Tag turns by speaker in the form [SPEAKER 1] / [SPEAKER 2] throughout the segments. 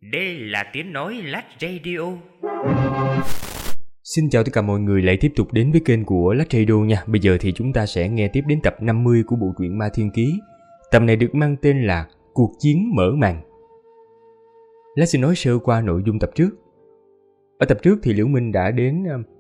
[SPEAKER 1] Đây là tiếng nói Lách Radio.
[SPEAKER 2] Xin chào tất cả mọi người lại tiếp tục đến với kênh của Lách Radio nha. Bây giờ thì chúng ta sẽ nghe tiếp đến tập 50 của bộ truyện Ma Thiên Ký. Tập này được mang tên là Cuộc Chiến Mở Màn. Lách xin nói sơ qua nội dung tập trước. Ở tập trước thì Liễu Minh đã đến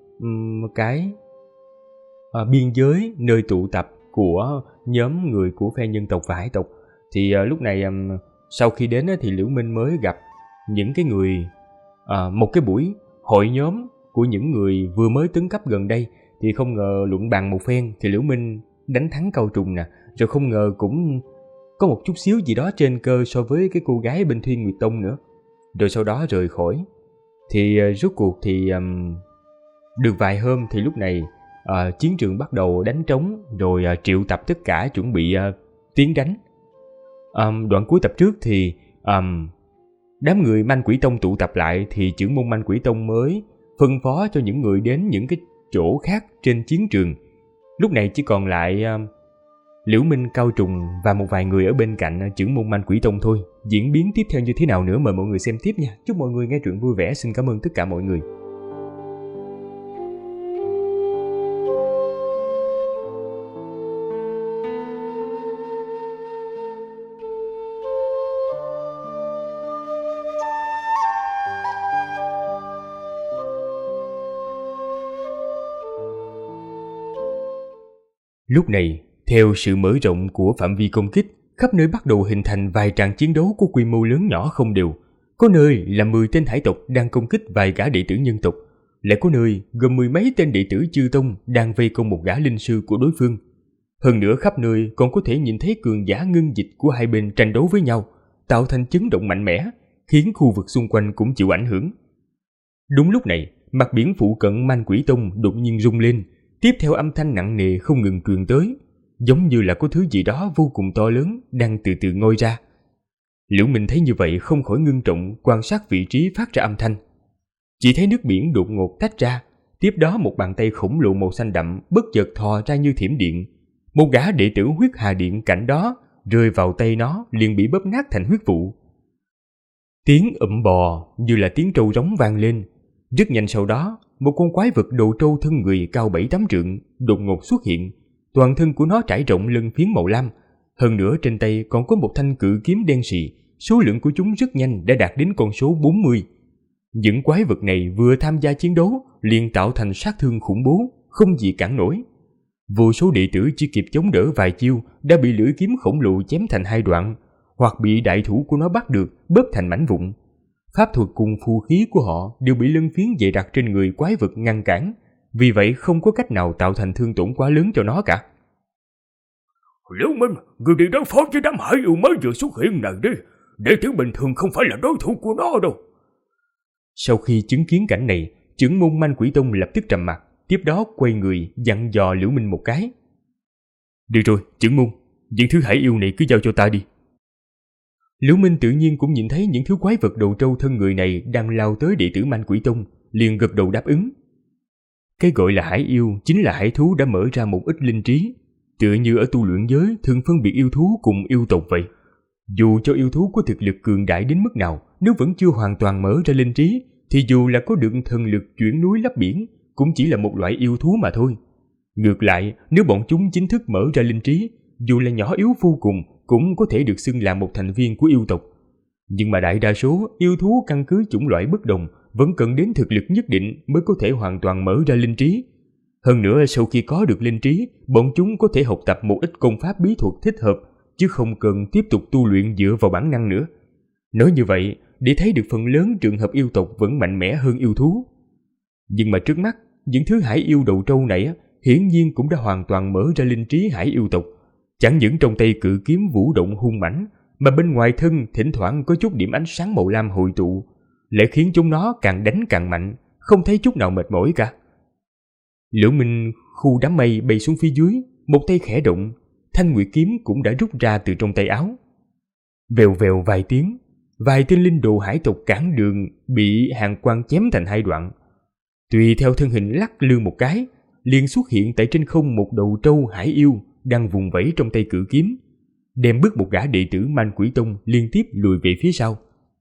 [SPEAKER 2] biên giới nơi tụ tập của nhóm người của phe nhân tộc và hải tộc. Thì lúc này sau khi đến thì Liễu Minh mới gặp những cái người, một cái buổi hội nhóm của những người vừa mới tấn cấp gần đây. Thì không ngờ luận bàn một phen thì Liễu Minh đánh thắng Cao Trùng nè, rồi không ngờ cũng có một chút xíu gì đó trên cơ so với cái cô gái bên Thiên Nguyệt Tông nữa. Rồi sau đó rời khỏi. Thì rốt cuộc thì được vài hôm thì lúc này chiến trường bắt đầu đánh trống, rồi triệu tập tất cả chuẩn bị tiến đánh. Đoạn cuối tập trước thì đám người Manh Quỷ Tông tụ tập lại, thì trưởng môn Manh Quỷ Tông mới phân phó cho những người đến những cái chỗ khác trên chiến trường. Lúc này chỉ còn lại Liễu Minh, Cao Trùng và một vài người ở bên cạnh trưởng môn Manh Quỷ Tông thôi. Diễn biến tiếp theo như thế nào nữa mời mọi người xem tiếp nha. Chúc mọi người nghe truyện vui vẻ. Xin cảm ơn tất cả mọi người. Lúc này, theo sự mở rộng của phạm vi công kích, khắp nơi bắt đầu hình thành vài trận chiến đấu có quy mô lớn nhỏ không đều. Có nơi là 10 tên hải tộc đang công kích vài gã đệ tử nhân tộc, lại có nơi gồm 10 mấy tên đệ tử chư tông đang vây công một gã linh sư của đối phương. Hơn nữa khắp nơi còn có thể nhìn thấy cường giả ngưng dịch của hai bên tranh đấu với nhau, tạo thành chấn động mạnh mẽ, khiến khu vực xung quanh cũng chịu ảnh hưởng. Đúng lúc này, mặt biển phụ cận Manh Quỷ Tông đột nhiên rung lên, tiếp theo âm thanh nặng nề không ngừng truyền tới, giống như là có thứ gì đó vô cùng to lớn đang từ từ ngoi ra. Liễu Minh thấy như vậy không khỏi ngưng trọng quan sát vị trí phát ra âm thanh. Chỉ thấy nước biển đột ngột tách ra, tiếp đó một bàn tay khổng lồ màu xanh đậm bất chợt thò ra như thiểm điện. Một gã đệ tử Huyết Hà Điện cạnh đó rơi vào tay nó liền bị bóp nát thành huyết vụ. Tiếng ậm bò như là tiếng trâu rống vang lên. Rất nhanh sau đó, một con quái vật đầu trâu thân người cao 7-8 trượng đột ngột xuất hiện. Toàn thân của nó trải rộng lân phiến màu lam, hơn nữa trên tay còn có một thanh cự kiếm đen sì. Số lượng của chúng rất nhanh đã đạt đến con số 40. Những quái vật này vừa tham gia chiến đấu liền tạo thành sát thương khủng bố, không gì cản nổi. Vô số đệ tử chỉ kịp chống đỡ vài chiêu đã bị lưỡi kiếm khổng lồ chém thành hai đoạn, hoặc bị đại thủ của nó bắt được bóp thành mảnh vụn. Pháp thuật cùng phù khí của họ đều bị lân phiến dày đặc trên người quái vật ngăn cản, vì vậy không có cách nào tạo thành thương tổn quá lớn cho nó cả.
[SPEAKER 3] Liễu Minh, người đi đối phó với đám hải yêu mới vừa xuất hiện này đi. Đệ tử bình thường không phải là đối thủ của nó đâu.
[SPEAKER 2] Sau khi chứng kiến cảnh này, trưởng môn Manh Quỷ Tông lập tức trầm mặt, tiếp đó quay người dặn dò Liễu Minh một cái. Được rồi, trưởng môn, những thứ hải yêu này cứ giao cho ta đi. Liễu Minh tự nhiên cũng nhìn thấy những thứ quái vật đầu trâu thân người này đang lao tới đệ tử Manh Quỷ Tông, liền gật đầu đáp ứng. Cái gọi là hải yêu chính là hải thú đã mở ra một ít linh trí, tựa như ở tu luyện giới thường phân biệt yêu thú cùng yêu tộc vậy. Dù cho yêu thú có thực lực cường đại đến mức nào, nếu vẫn chưa hoàn toàn mở ra linh trí, thì dù là có được thần lực chuyển núi lấp biển, cũng chỉ là một loại yêu thú mà thôi. Ngược lại, nếu bọn chúng chính thức mở ra linh trí, dù là nhỏ yếu vô cùng, cũng có thể được xưng là một thành viên của yêu tộc. Nhưng mà đại đa số yêu thú căn cứ chủng loại bất đồng vẫn cần đến thực lực nhất định mới có thể hoàn toàn mở ra linh trí. Hơn nữa sau khi có được linh trí, bọn chúng có thể học tập một ít công pháp bí thuật thích hợp, chứ không cần tiếp tục tu luyện dựa vào bản năng nữa. Nói như vậy, để thấy được phần lớn trường hợp yêu tộc vẫn mạnh mẽ hơn yêu thú. Nhưng mà trước mắt, những thứ hải yêu đầu trâu này hiển nhiên cũng đã hoàn toàn mở ra linh trí hải yêu tộc. Chẳng những trong tay cự kiếm vũ động hung mãnh, mà bên ngoài thân thỉnh thoảng có chút điểm ánh sáng màu lam hội tụ, lại khiến chúng nó càng đánh càng mạnh, không thấy chút nào mệt mỏi cả. Liễu Minh khu đám mây bay xuống phía dưới, một tay khẽ động, thanh nguyệt kiếm cũng đã rút ra từ trong tay áo. Vèo vèo vài tiếng, vài tên linh đồ hải tộc cản đường bị hàng quang chém thành hai đoạn. Tùy theo thân hình lắc lư một cái, liền xuất hiện tại trên không một đầu trâu hải yêu đang vùng vẫy trong tay cự kiếm, đem bước một gã đệ tử Manh Quỷ Tông liên tiếp lùi về phía sau.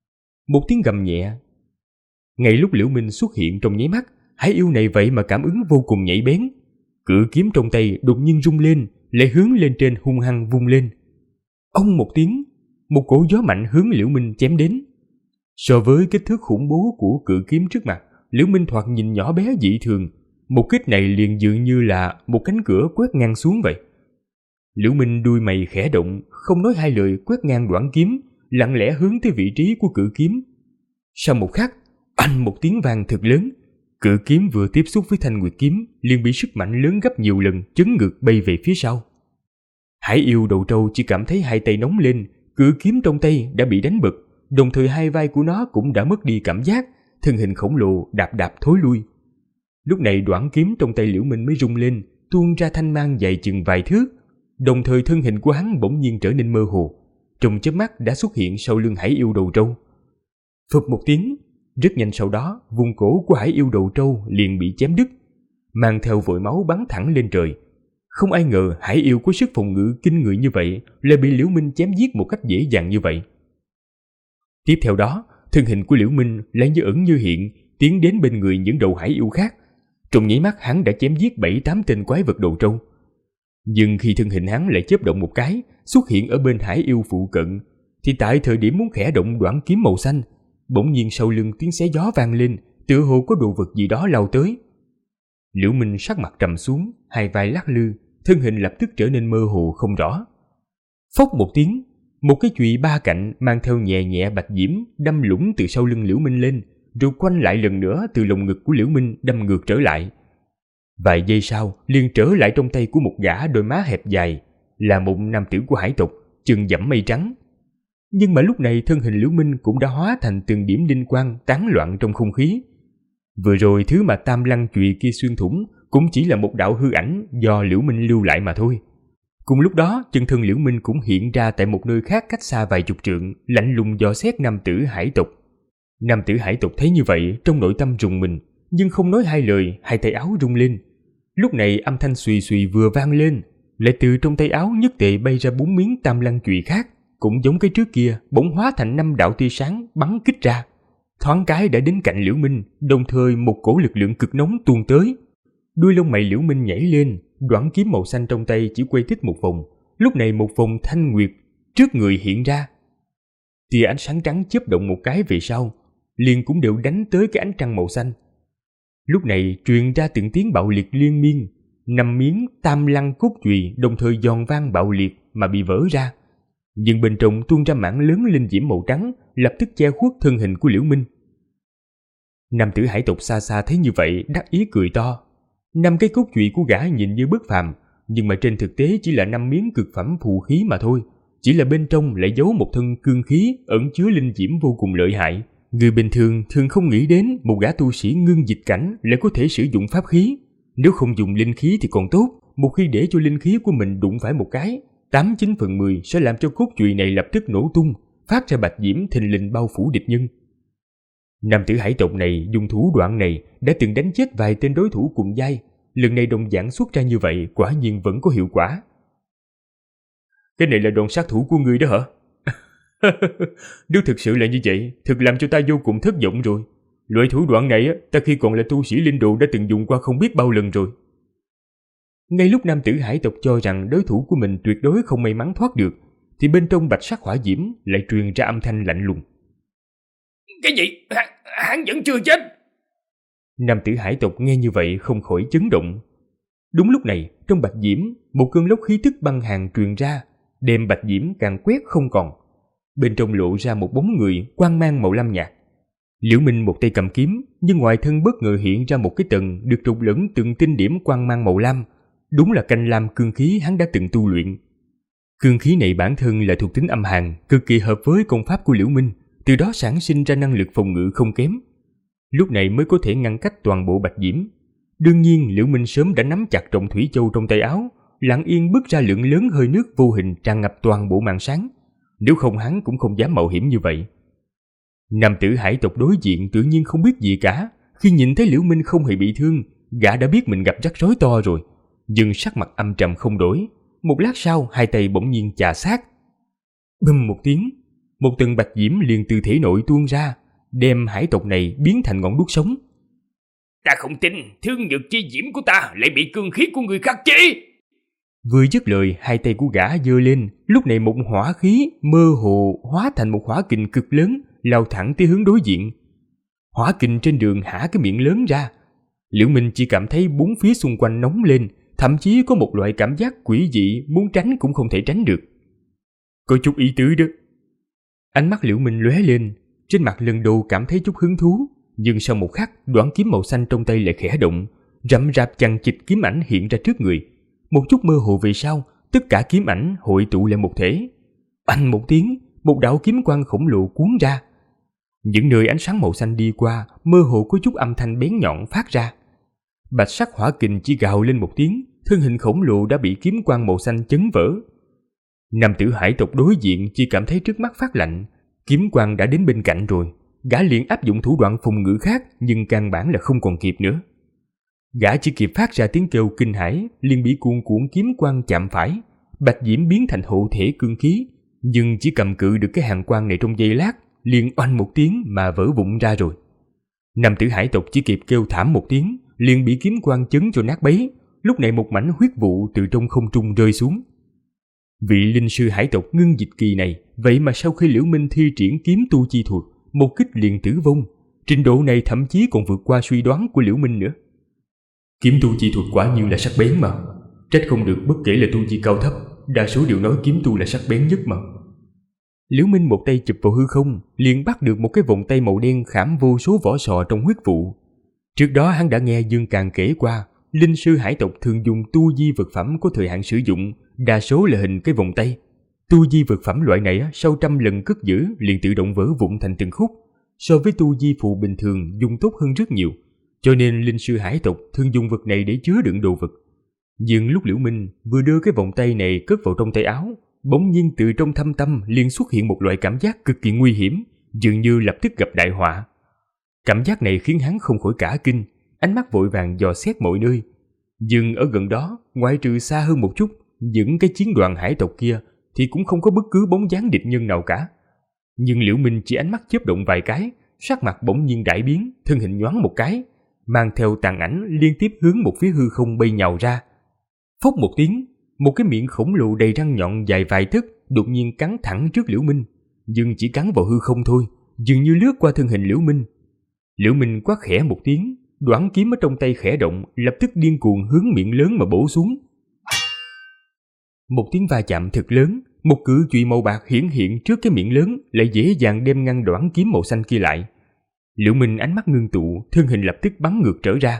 [SPEAKER 2] Một tiếng gầm nhẹ. Ngay lúc Liễu Minh xuất hiện trong nháy mắt, hải yêu này vậy mà cảm ứng vô cùng nhạy bén. Cự kiếm trong tay đột nhiên rung lên, lại hướng lên trên hung hăng vung lên. Ông một tiếng, một cổ gió mạnh hướng Liễu Minh chém đến. So với kích thước khủng bố của cự kiếm trước mặt, Liễu Minh thoạt nhìn nhỏ bé dị thường. Một kích này liền dường như là một cánh cửa quét ngang xuống vậy. Liễu Minh đuôi mày khẽ động, không nói hai lời quét ngang đoạn kiếm, lặng lẽ hướng tới vị trí của cự kiếm. Sau một khắc, anh một tiếng vang thật lớn, cự kiếm vừa tiếp xúc với thanh nguyệt kiếm liền bị sức mạnh lớn gấp nhiều lần chấn ngược bay về phía sau. Hải yêu đầu trâu chỉ cảm thấy hai tay nóng lên, cự kiếm trong tay đã bị đánh bật, đồng thời hai vai của nó cũng đã mất đi cảm giác, thân hình khổng lồ đạp đạp thối lui. Lúc này đoạn kiếm trong tay Liễu Minh mới rung lên, tuôn ra thanh mang dài chừng vài thước, đồng thời thân hình của hắn bỗng nhiên trở nên mơ hồ, trong chớp mắt đã xuất hiện sau lưng hải yêu đầu trâu. Phụp một tiếng, rất nhanh sau đó, vùng cổ của hải yêu đầu trâu liền bị chém đứt, mang theo vội máu bắn thẳng lên trời. Không ai ngờ hải yêu có sức phòng ngự kinh người như vậy lại bị Liễu Minh chém giết một cách dễ dàng như vậy. Tiếp theo đó, thân hình của Liễu Minh lại như ẩn như hiện, tiến đến bên người những đầu hải yêu khác. Trong nháy mắt hắn đã chém giết 7-8 tên quái vật đầu trâu. Nhưng khi thân hình hắn lại chớp động một cái, xuất hiện ở bên hải yêu phụ cận, thì tại thời điểm muốn khẽ động đoạn kiếm màu xanh, bỗng nhiên sau lưng tiếng xé gió vang lên, tựa hồ có đồ vật gì đó lao tới. Liễu Minh sắc mặt trầm xuống, hai vai lắc lư, thân hình lập tức trở nên mơ hồ không rõ. Phốc một tiếng, một cái chùy ba cạnh mang theo nhẹ nhẹ bạch diễm đâm lũng từ sau lưng Liễu Minh lên, rồi quanh lại lần nữa từ lồng ngực của Liễu Minh đâm ngược trở lại. Vài giây sau, liền trở lại trong tay của một gã đôi má hẹp dài, là một nam tử của hải tộc, chân dẫm mây trắng. Nhưng mà lúc này thân hình Liễu Minh cũng đã hóa thành từng điểm linh quang tán loạn trong không khí. Vừa rồi thứ mà tam lăng chùy kia xuyên thủng cũng chỉ là một đạo hư ảnh do Liễu Minh lưu lại mà thôi. Cùng lúc đó, chân thân Liễu Minh cũng hiện ra tại một nơi khác cách xa vài chục trượng, lạnh lùng dò xét nam tử hải tộc. Nam tử hải tộc thấy như vậy, trong nội tâm rùng mình, nhưng không nói hai lời, hai tay áo rung lên. Lúc này âm thanh xùy xùy vừa vang lên, lại từ trong tay áo nhất tề bay ra 4 miếng tam lăng chùy khác, cũng giống cái trước kia, bỗng hóa thành 5 đạo tia sáng bắn kích ra. Thoáng cái đã đến cạnh Liễu Minh, đồng thời một cổ lực lượng cực nóng tuôn tới. Đuôi lông mày Liễu Minh nhảy lên, đoạn kiếm màu xanh trong tay chỉ quay tích một vòng. Lúc này một vòng thanh nguyệt trước người hiện ra. Tia ánh sáng trắng chớp động một cái về sau, liền cũng đều đánh tới cái ánh trăng màu xanh. Lúc này truyền ra từng tiếng bạo liệt liên miên, 5 miếng tam lăng cốt chùy đồng thời giòn vang bạo liệt mà bị vỡ ra. Nhưng bên trong tuôn ra mảng lớn linh diễm màu trắng, lập tức che khuất thân hình của Liễu Minh. Nam tử hải tộc xa xa thấy như vậy đắc ý cười to. 5 cái cốt chùy của gã nhìn như bất phàm, nhưng mà trên thực tế chỉ là 5 miếng cực phẩm phù khí mà thôi. Chỉ là bên trong lại giấu một thân cương khí ẩn chứa linh diễm vô cùng lợi hại. Người bình thường thường không nghĩ đến một gã tu sĩ ngưng dịch cảnh lại có thể sử dụng pháp khí. Nếu không dùng linh khí thì còn tốt, một khi để cho linh khí của mình đụng phải một cái, 8-9 phần 10 sẽ làm cho cốt chùy này lập tức nổ tung, phát ra bạch diễm thình lình bao phủ địch nhân. Nam tử hải tộc này dùng thủ đoạn này đã từng đánh chết vài tên đối thủ cùng giai, lần này đồng dạng xuất ra như vậy quả nhiên vẫn có hiệu quả. Cái này là đòn sát thủ của ngươi đó hả? Nếu thực sự là như vậy, thực làm cho ta vô cùng thất vọng rồi. Loại thủ đoạn này ta khi còn là tu sĩ linh đồ đã từng dùng qua không biết bao lần rồi. Ngay lúc nam tử hải tộc cho rằng đối thủ của mình tuyệt đối không may mắn thoát được, thì bên trong bạch sắc hỏa diễm lại truyền ra âm thanh lạnh lùng.
[SPEAKER 3] Cái gì? Hắn vẫn chưa chết.
[SPEAKER 2] Nam tử hải tộc nghe như vậy không khỏi chấn động. Đúng lúc này, trong bạch diễm, một cơn lốc khí tức băng hàn truyền ra, đem bạch diễm càng quét không còn. Bên trong lộ ra một bóng người quang mang màu lam nhạt. Liễu Minh một tay cầm kiếm, nhưng ngoài thân bất ngờ hiện ra một cái tầng được trộn lẫn từng tinh điểm quang mang màu lam. Đúng là canh lam cương khí hắn đã từng tu luyện. Cương khí này bản thân là thuộc tính âm hàn, cực kỳ hợp với công pháp của Liễu Minh, từ đó sản sinh ra năng lực phòng ngự không kém. Lúc này mới có thể ngăn cách toàn bộ bạch diễm. Đương nhiên Liễu Minh sớm đã nắm chặt trọng thủy châu trong tay áo, lặng yên bước ra lượng lớn hơi nước vô hình tràn ngập toàn bộ màn sáng. Nếu không hắn cũng không dám mạo hiểm như vậy. Nam tử hải tộc đối diện tự nhiên không biết gì cả. Khi nhìn thấy Liễu Minh không hề bị thương, gã đã biết mình gặp rắc rối to rồi, nhưng sắc mặt âm trầm không đổi. Một lát sau, hai tay bỗng nhiên chà sát. Bùm một tiếng, một tầng bạch diễm liền từ thể nội tuôn ra, đem hải tộc này biến thành ngọn đuốc sống.
[SPEAKER 3] Ta không tin thương nhược chi diễm của ta lại bị cương khí của người khắc chế.
[SPEAKER 2] Vừa dứt lời, hai tay của gã giơ lên, lúc này một hỏa khí mơ hồ hóa thành một hỏa kình cực lớn lao thẳng tới hướng đối diện. Hỏa kình trên đường hả cái miệng lớn ra. Liễu Minh chỉ cảm thấy bốn phía xung quanh nóng lên, thậm chí có một loại cảm giác quỷ dị, muốn tránh cũng không thể tránh được. Có chút ý tứ đó. Ánh mắt Liễu Minh lóe lên, trên mặt lần đầu cảm thấy chút hứng thú, nhưng sau một khắc, đoạn kiếm màu xanh trong tay lại khẽ động, rậm rạp chằng chịt kiếm ảnh hiện ra trước người. Một chút mơ hồ về sau, tất cả kiếm ảnh hội tụ lại một thể. Oanh một tiếng, một đạo kiếm quang khổng lồ cuốn ra. Những nơi ánh sáng màu xanh đi qua, mơ hồ có chút âm thanh bén nhọn phát ra. Bạch sắc hỏa kình chỉ gào lên một tiếng, thân hình khổng lồ đã bị kiếm quang màu xanh chấn vỡ. Nam tử hải tộc đối diện chỉ cảm thấy trước mắt phát lạnh, kiếm quang đã đến bên cạnh rồi, gã liền áp dụng thủ đoạn phòng ngự khác, nhưng căn bản là không còn kịp nữa. Gã chỉ kịp phát ra tiếng kêu kinh hãi, liền bị cuồn cuộn kiếm quang chạm phải, bạch diễm biến thành hộ thể cương khí, nhưng chỉ cầm cự được cái hàng quang này trong giây lát, liền oanh một tiếng mà vỡ vụn ra rồi. Nam tử hải tộc chỉ kịp kêu thảm một tiếng, liền bị kiếm quang chấn cho nát bấy. Lúc này một mảnh huyết vụ từ trong không trung rơi xuống. Vị linh sư hải tộc Ngưng Dịch Kỳ này, vậy mà sau khi Liễu Minh thi triển kiếm tu chi thuật, một kích liền tử vong. Trình độ này thậm chí còn vượt qua suy đoán của Liễu Minh nữa. Kiếm tu chi thuật quả nhiên là sắc bén mà. Trách không được bất kể là tu vi cao thấp, đa số đều nói kiếm tu là sắc bén nhất mà. Liễu Minh một tay chụp vào hư không, liền bắt được một cái vòng tay màu đen khảm vô số vỏ sò trong huyết vụ. Trước đó hắn đã nghe Dương Càn kể qua, linh sư hải tộc thường dùng tu di vật phẩm có thời hạn sử dụng, đa số là hình cái vòng tay. Tu di vật phẩm loại này sau 100 lần cất giữ liền tự động vỡ vụn thành từng khúc, so với tu di phù bình thường dùng tốt hơn rất nhiều, cho nên linh sư hải tộc thường dùng vật này để chứa đựng đồ vật. Nhưng lúc Liễu Minh vừa đưa cái vòng tay này cất vào trong tay áo, bỗng nhiên từ trong thâm tâm liền xuất hiện một loại cảm giác cực kỳ nguy hiểm, dường như lập tức gặp đại họa. Cảm giác này khiến hắn không khỏi cả kinh, ánh mắt vội vàng dò xét mọi nơi. Nhưng ở gần đó, ngoại trừ xa hơn một chút, những cái chiến đoàn hải tộc kia thì cũng không có bất cứ bóng dáng địch nhân nào cả. Nhưng Liễu Minh chỉ ánh mắt chớp động vài cái, sắc mặt bỗng nhiên đại biến, thân hình nhoáng một cái, mang theo tàn ảnh liên tiếp hướng một phía hư không bay nhào ra. Phốc một tiếng, một cái miệng khổng lồ đầy răng nhọn dài vài tấc đột nhiên cắn thẳng trước Liễu Minh, nhưng chỉ cắn vào hư không thôi, dường như lướt qua thân hình Liễu Minh. Liễu Minh quát khẽ một tiếng, đoản kiếm ở trong tay khẽ động, lập tức điên cuồng hướng miệng lớn mà bổ xuống. Một tiếng va chạm thật lớn, một cự chùy màu bạc hiển hiện trước cái miệng lớn, lại dễ dàng đem ngăn đoản kiếm màu xanh kia lại. Liễu Minh ánh mắt ngưng tụ, thân hình lập tức bắn ngược trở ra.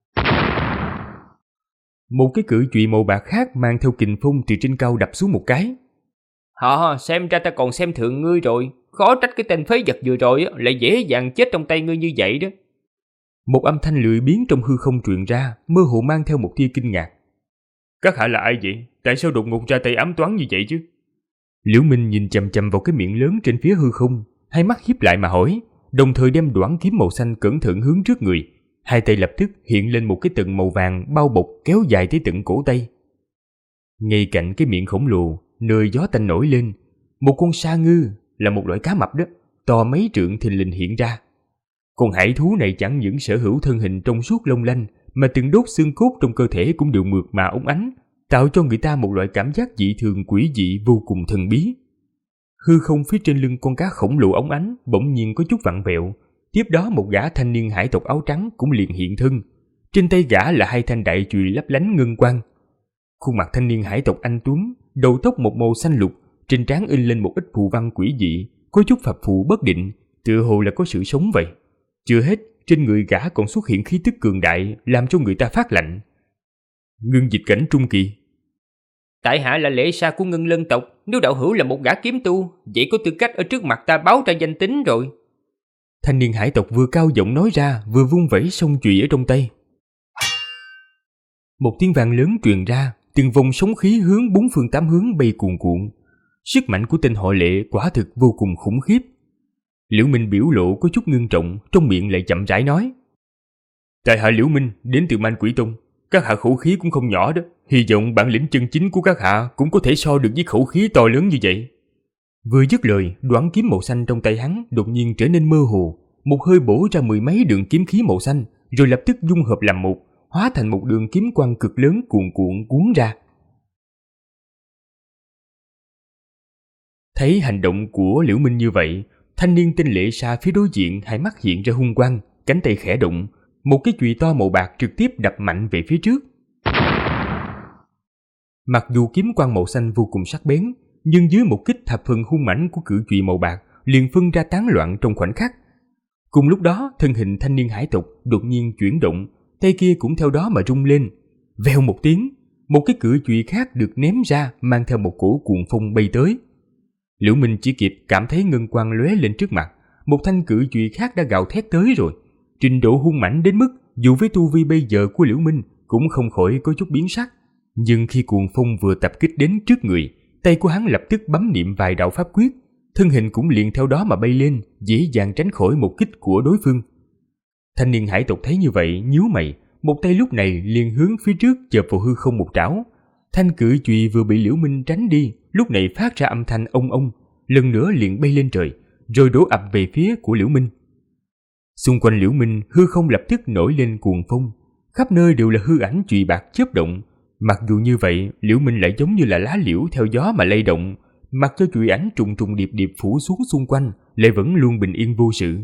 [SPEAKER 2] Một cái cự chùy màu bạc khác mang theo kình phong từ trên cao đập xuống một cái.
[SPEAKER 1] Xem ra ta còn xem thường ngươi rồi, khó trách cái tên phế vật vừa rồi lại dễ dàng chết trong tay ngươi như vậy đó.
[SPEAKER 2] Một âm thanh lười biếng trong hư không truyền ra, mơ hồ mang theo một tia kinh ngạc.
[SPEAKER 3] Các hạ là ai vậy? Tại sao đột ngột ra tay ám toán như vậy chứ?
[SPEAKER 2] Liễu Minh nhìn chằm chằm vào cái miệng lớn trên phía hư không, hai mắt híp lại mà hỏi, đồng thời đem đoản kiếm màu xanh cẩn thận hướng trước người. Hai tay lập tức hiện lên một cái tầng màu vàng bao bọc kéo dài tới tận cổ tay. Ngay cạnh cái miệng khổng lồ, nơi gió tanh nổi lên, một con sa ngư, là một loại cá mập đó, to mấy trượng thình lình hiện ra. Con hải thú này chẳng những sở hữu thân hình trong suốt long lanh, mà từng đốt xương cốt trong cơ thể cũng đều mượt mà óng ánh, tạo cho người ta một loại cảm giác dị thường quỷ dị vô cùng thần bí. Hư không phía trên lưng con cá khổng lồ óng ánh bỗng nhiên có chút vặn vẹo. Tiếp đó một gã thanh niên hải tộc áo trắng cũng liền hiện thân. Trên tay gã là hai thanh đại chùy lấp lánh ngân quang. Khuôn mặt thanh niên hải tộc anh tuấn, đầu tóc một màu xanh lục, trên trán in lên một ít phù văn quỷ dị, có chút phập phù bất định, tựa hồ là có sự sống vậy. Chưa hết, trên người gã còn xuất hiện khí tức cường đại, làm cho người ta phát lạnh. Ngưng dịch cảnh trung kỳ.
[SPEAKER 1] Tại hạ là lễ sa của Ngân Lân tộc, nếu đạo hữu là một gã kiếm tu, vậy có tư cách ở trước mặt ta báo ra danh tính rồi.
[SPEAKER 2] Thanh niên hải tộc vừa cao giọng nói ra, vừa vung vẩy song chùy ở trong tay. Một tiếng vang lớn truyền ra, từng vòng sóng khí hướng bốn phương tám hướng bay cuồn cuộn. Sức mạnh của tên họ Lệ quả thực vô cùng khủng khiếp. Liễu Minh biểu lộ có chút ngưng trọng, trong miệng lại chậm rãi nói: Tại hạ Liễu Minh đến từ Man Quỷ Tông, các hạ khẩu khí cũng không nhỏ đó, hy vọng bản lĩnh chân chính của các hạ cũng có thể so được với khẩu khí to lớn như vậy. Vừa dứt lời, đoạn kiếm màu xanh trong tay hắn đột nhiên trở nên mơ hồ, một hơi bổ ra mười mấy đường kiếm khí màu xanh, rồi lập tức dung hợp làm một, hóa thành một đường kiếm quang cực lớn cuồn cuộn cuốn ra. Thấy hành động của Liễu Minh như vậy, thanh niên tên Lệ Sa phía đối diện hai mắt hiện ra hung quang, cánh tay khẽ động, một cái chùy to màu bạc trực tiếp đập mạnh về phía trước. Mặc dù kiếm quang màu xanh vô cùng sắc bén, nhưng dưới một kích thập phần hung mãnh của cự chùy màu bạc liền phân ra tán loạn trong khoảnh khắc. Cùng lúc đó, thân hình thanh niên hải tộc đột nhiên chuyển động, tay kia cũng theo đó mà rung lên. Vèo một tiếng, một cái cự chùy khác được ném ra mang theo một cổ cuồng phong bay tới. Liễu Minh chỉ kịp cảm thấy ngân quang lóe lên trước mặt, một thanh cự chùy khác đã gào thét tới rồi. Trình độ hung mãnh đến mức dù với tu vi bây giờ của Liễu Minh cũng không khỏi có chút biến sắc. Nhưng khi cuồng phong vừa tập kích đến trước người, tay của hắn lập tức bấm niệm vài đạo pháp quyết, thân hình cũng liền theo đó mà bay lên, dễ dàng tránh khỏi một kích của đối phương. Thanh niên hải tộc thấy như vậy, nhíu mày, một tay lúc này liền hướng phía trước chộp vào hư không một trảo. Thanh cự chùy vừa bị Liễu Minh tránh đi, lúc này phát ra âm thanh ông ông, lần nữa liền bay lên trời, rồi đổ ập về phía của Liễu Minh. Xung quanh Liễu Minh, hư không lập tức nổi lên cuồng phong, khắp nơi đều là hư ảnh chùy bạc chớp động. Mặc dù như vậy, Liễu Minh lại giống như là lá liễu theo gió mà lay động, mặc cho chùy ảnh trùng trùng điệp điệp phủ xuống xung quanh, lại vẫn luôn bình yên vô sự.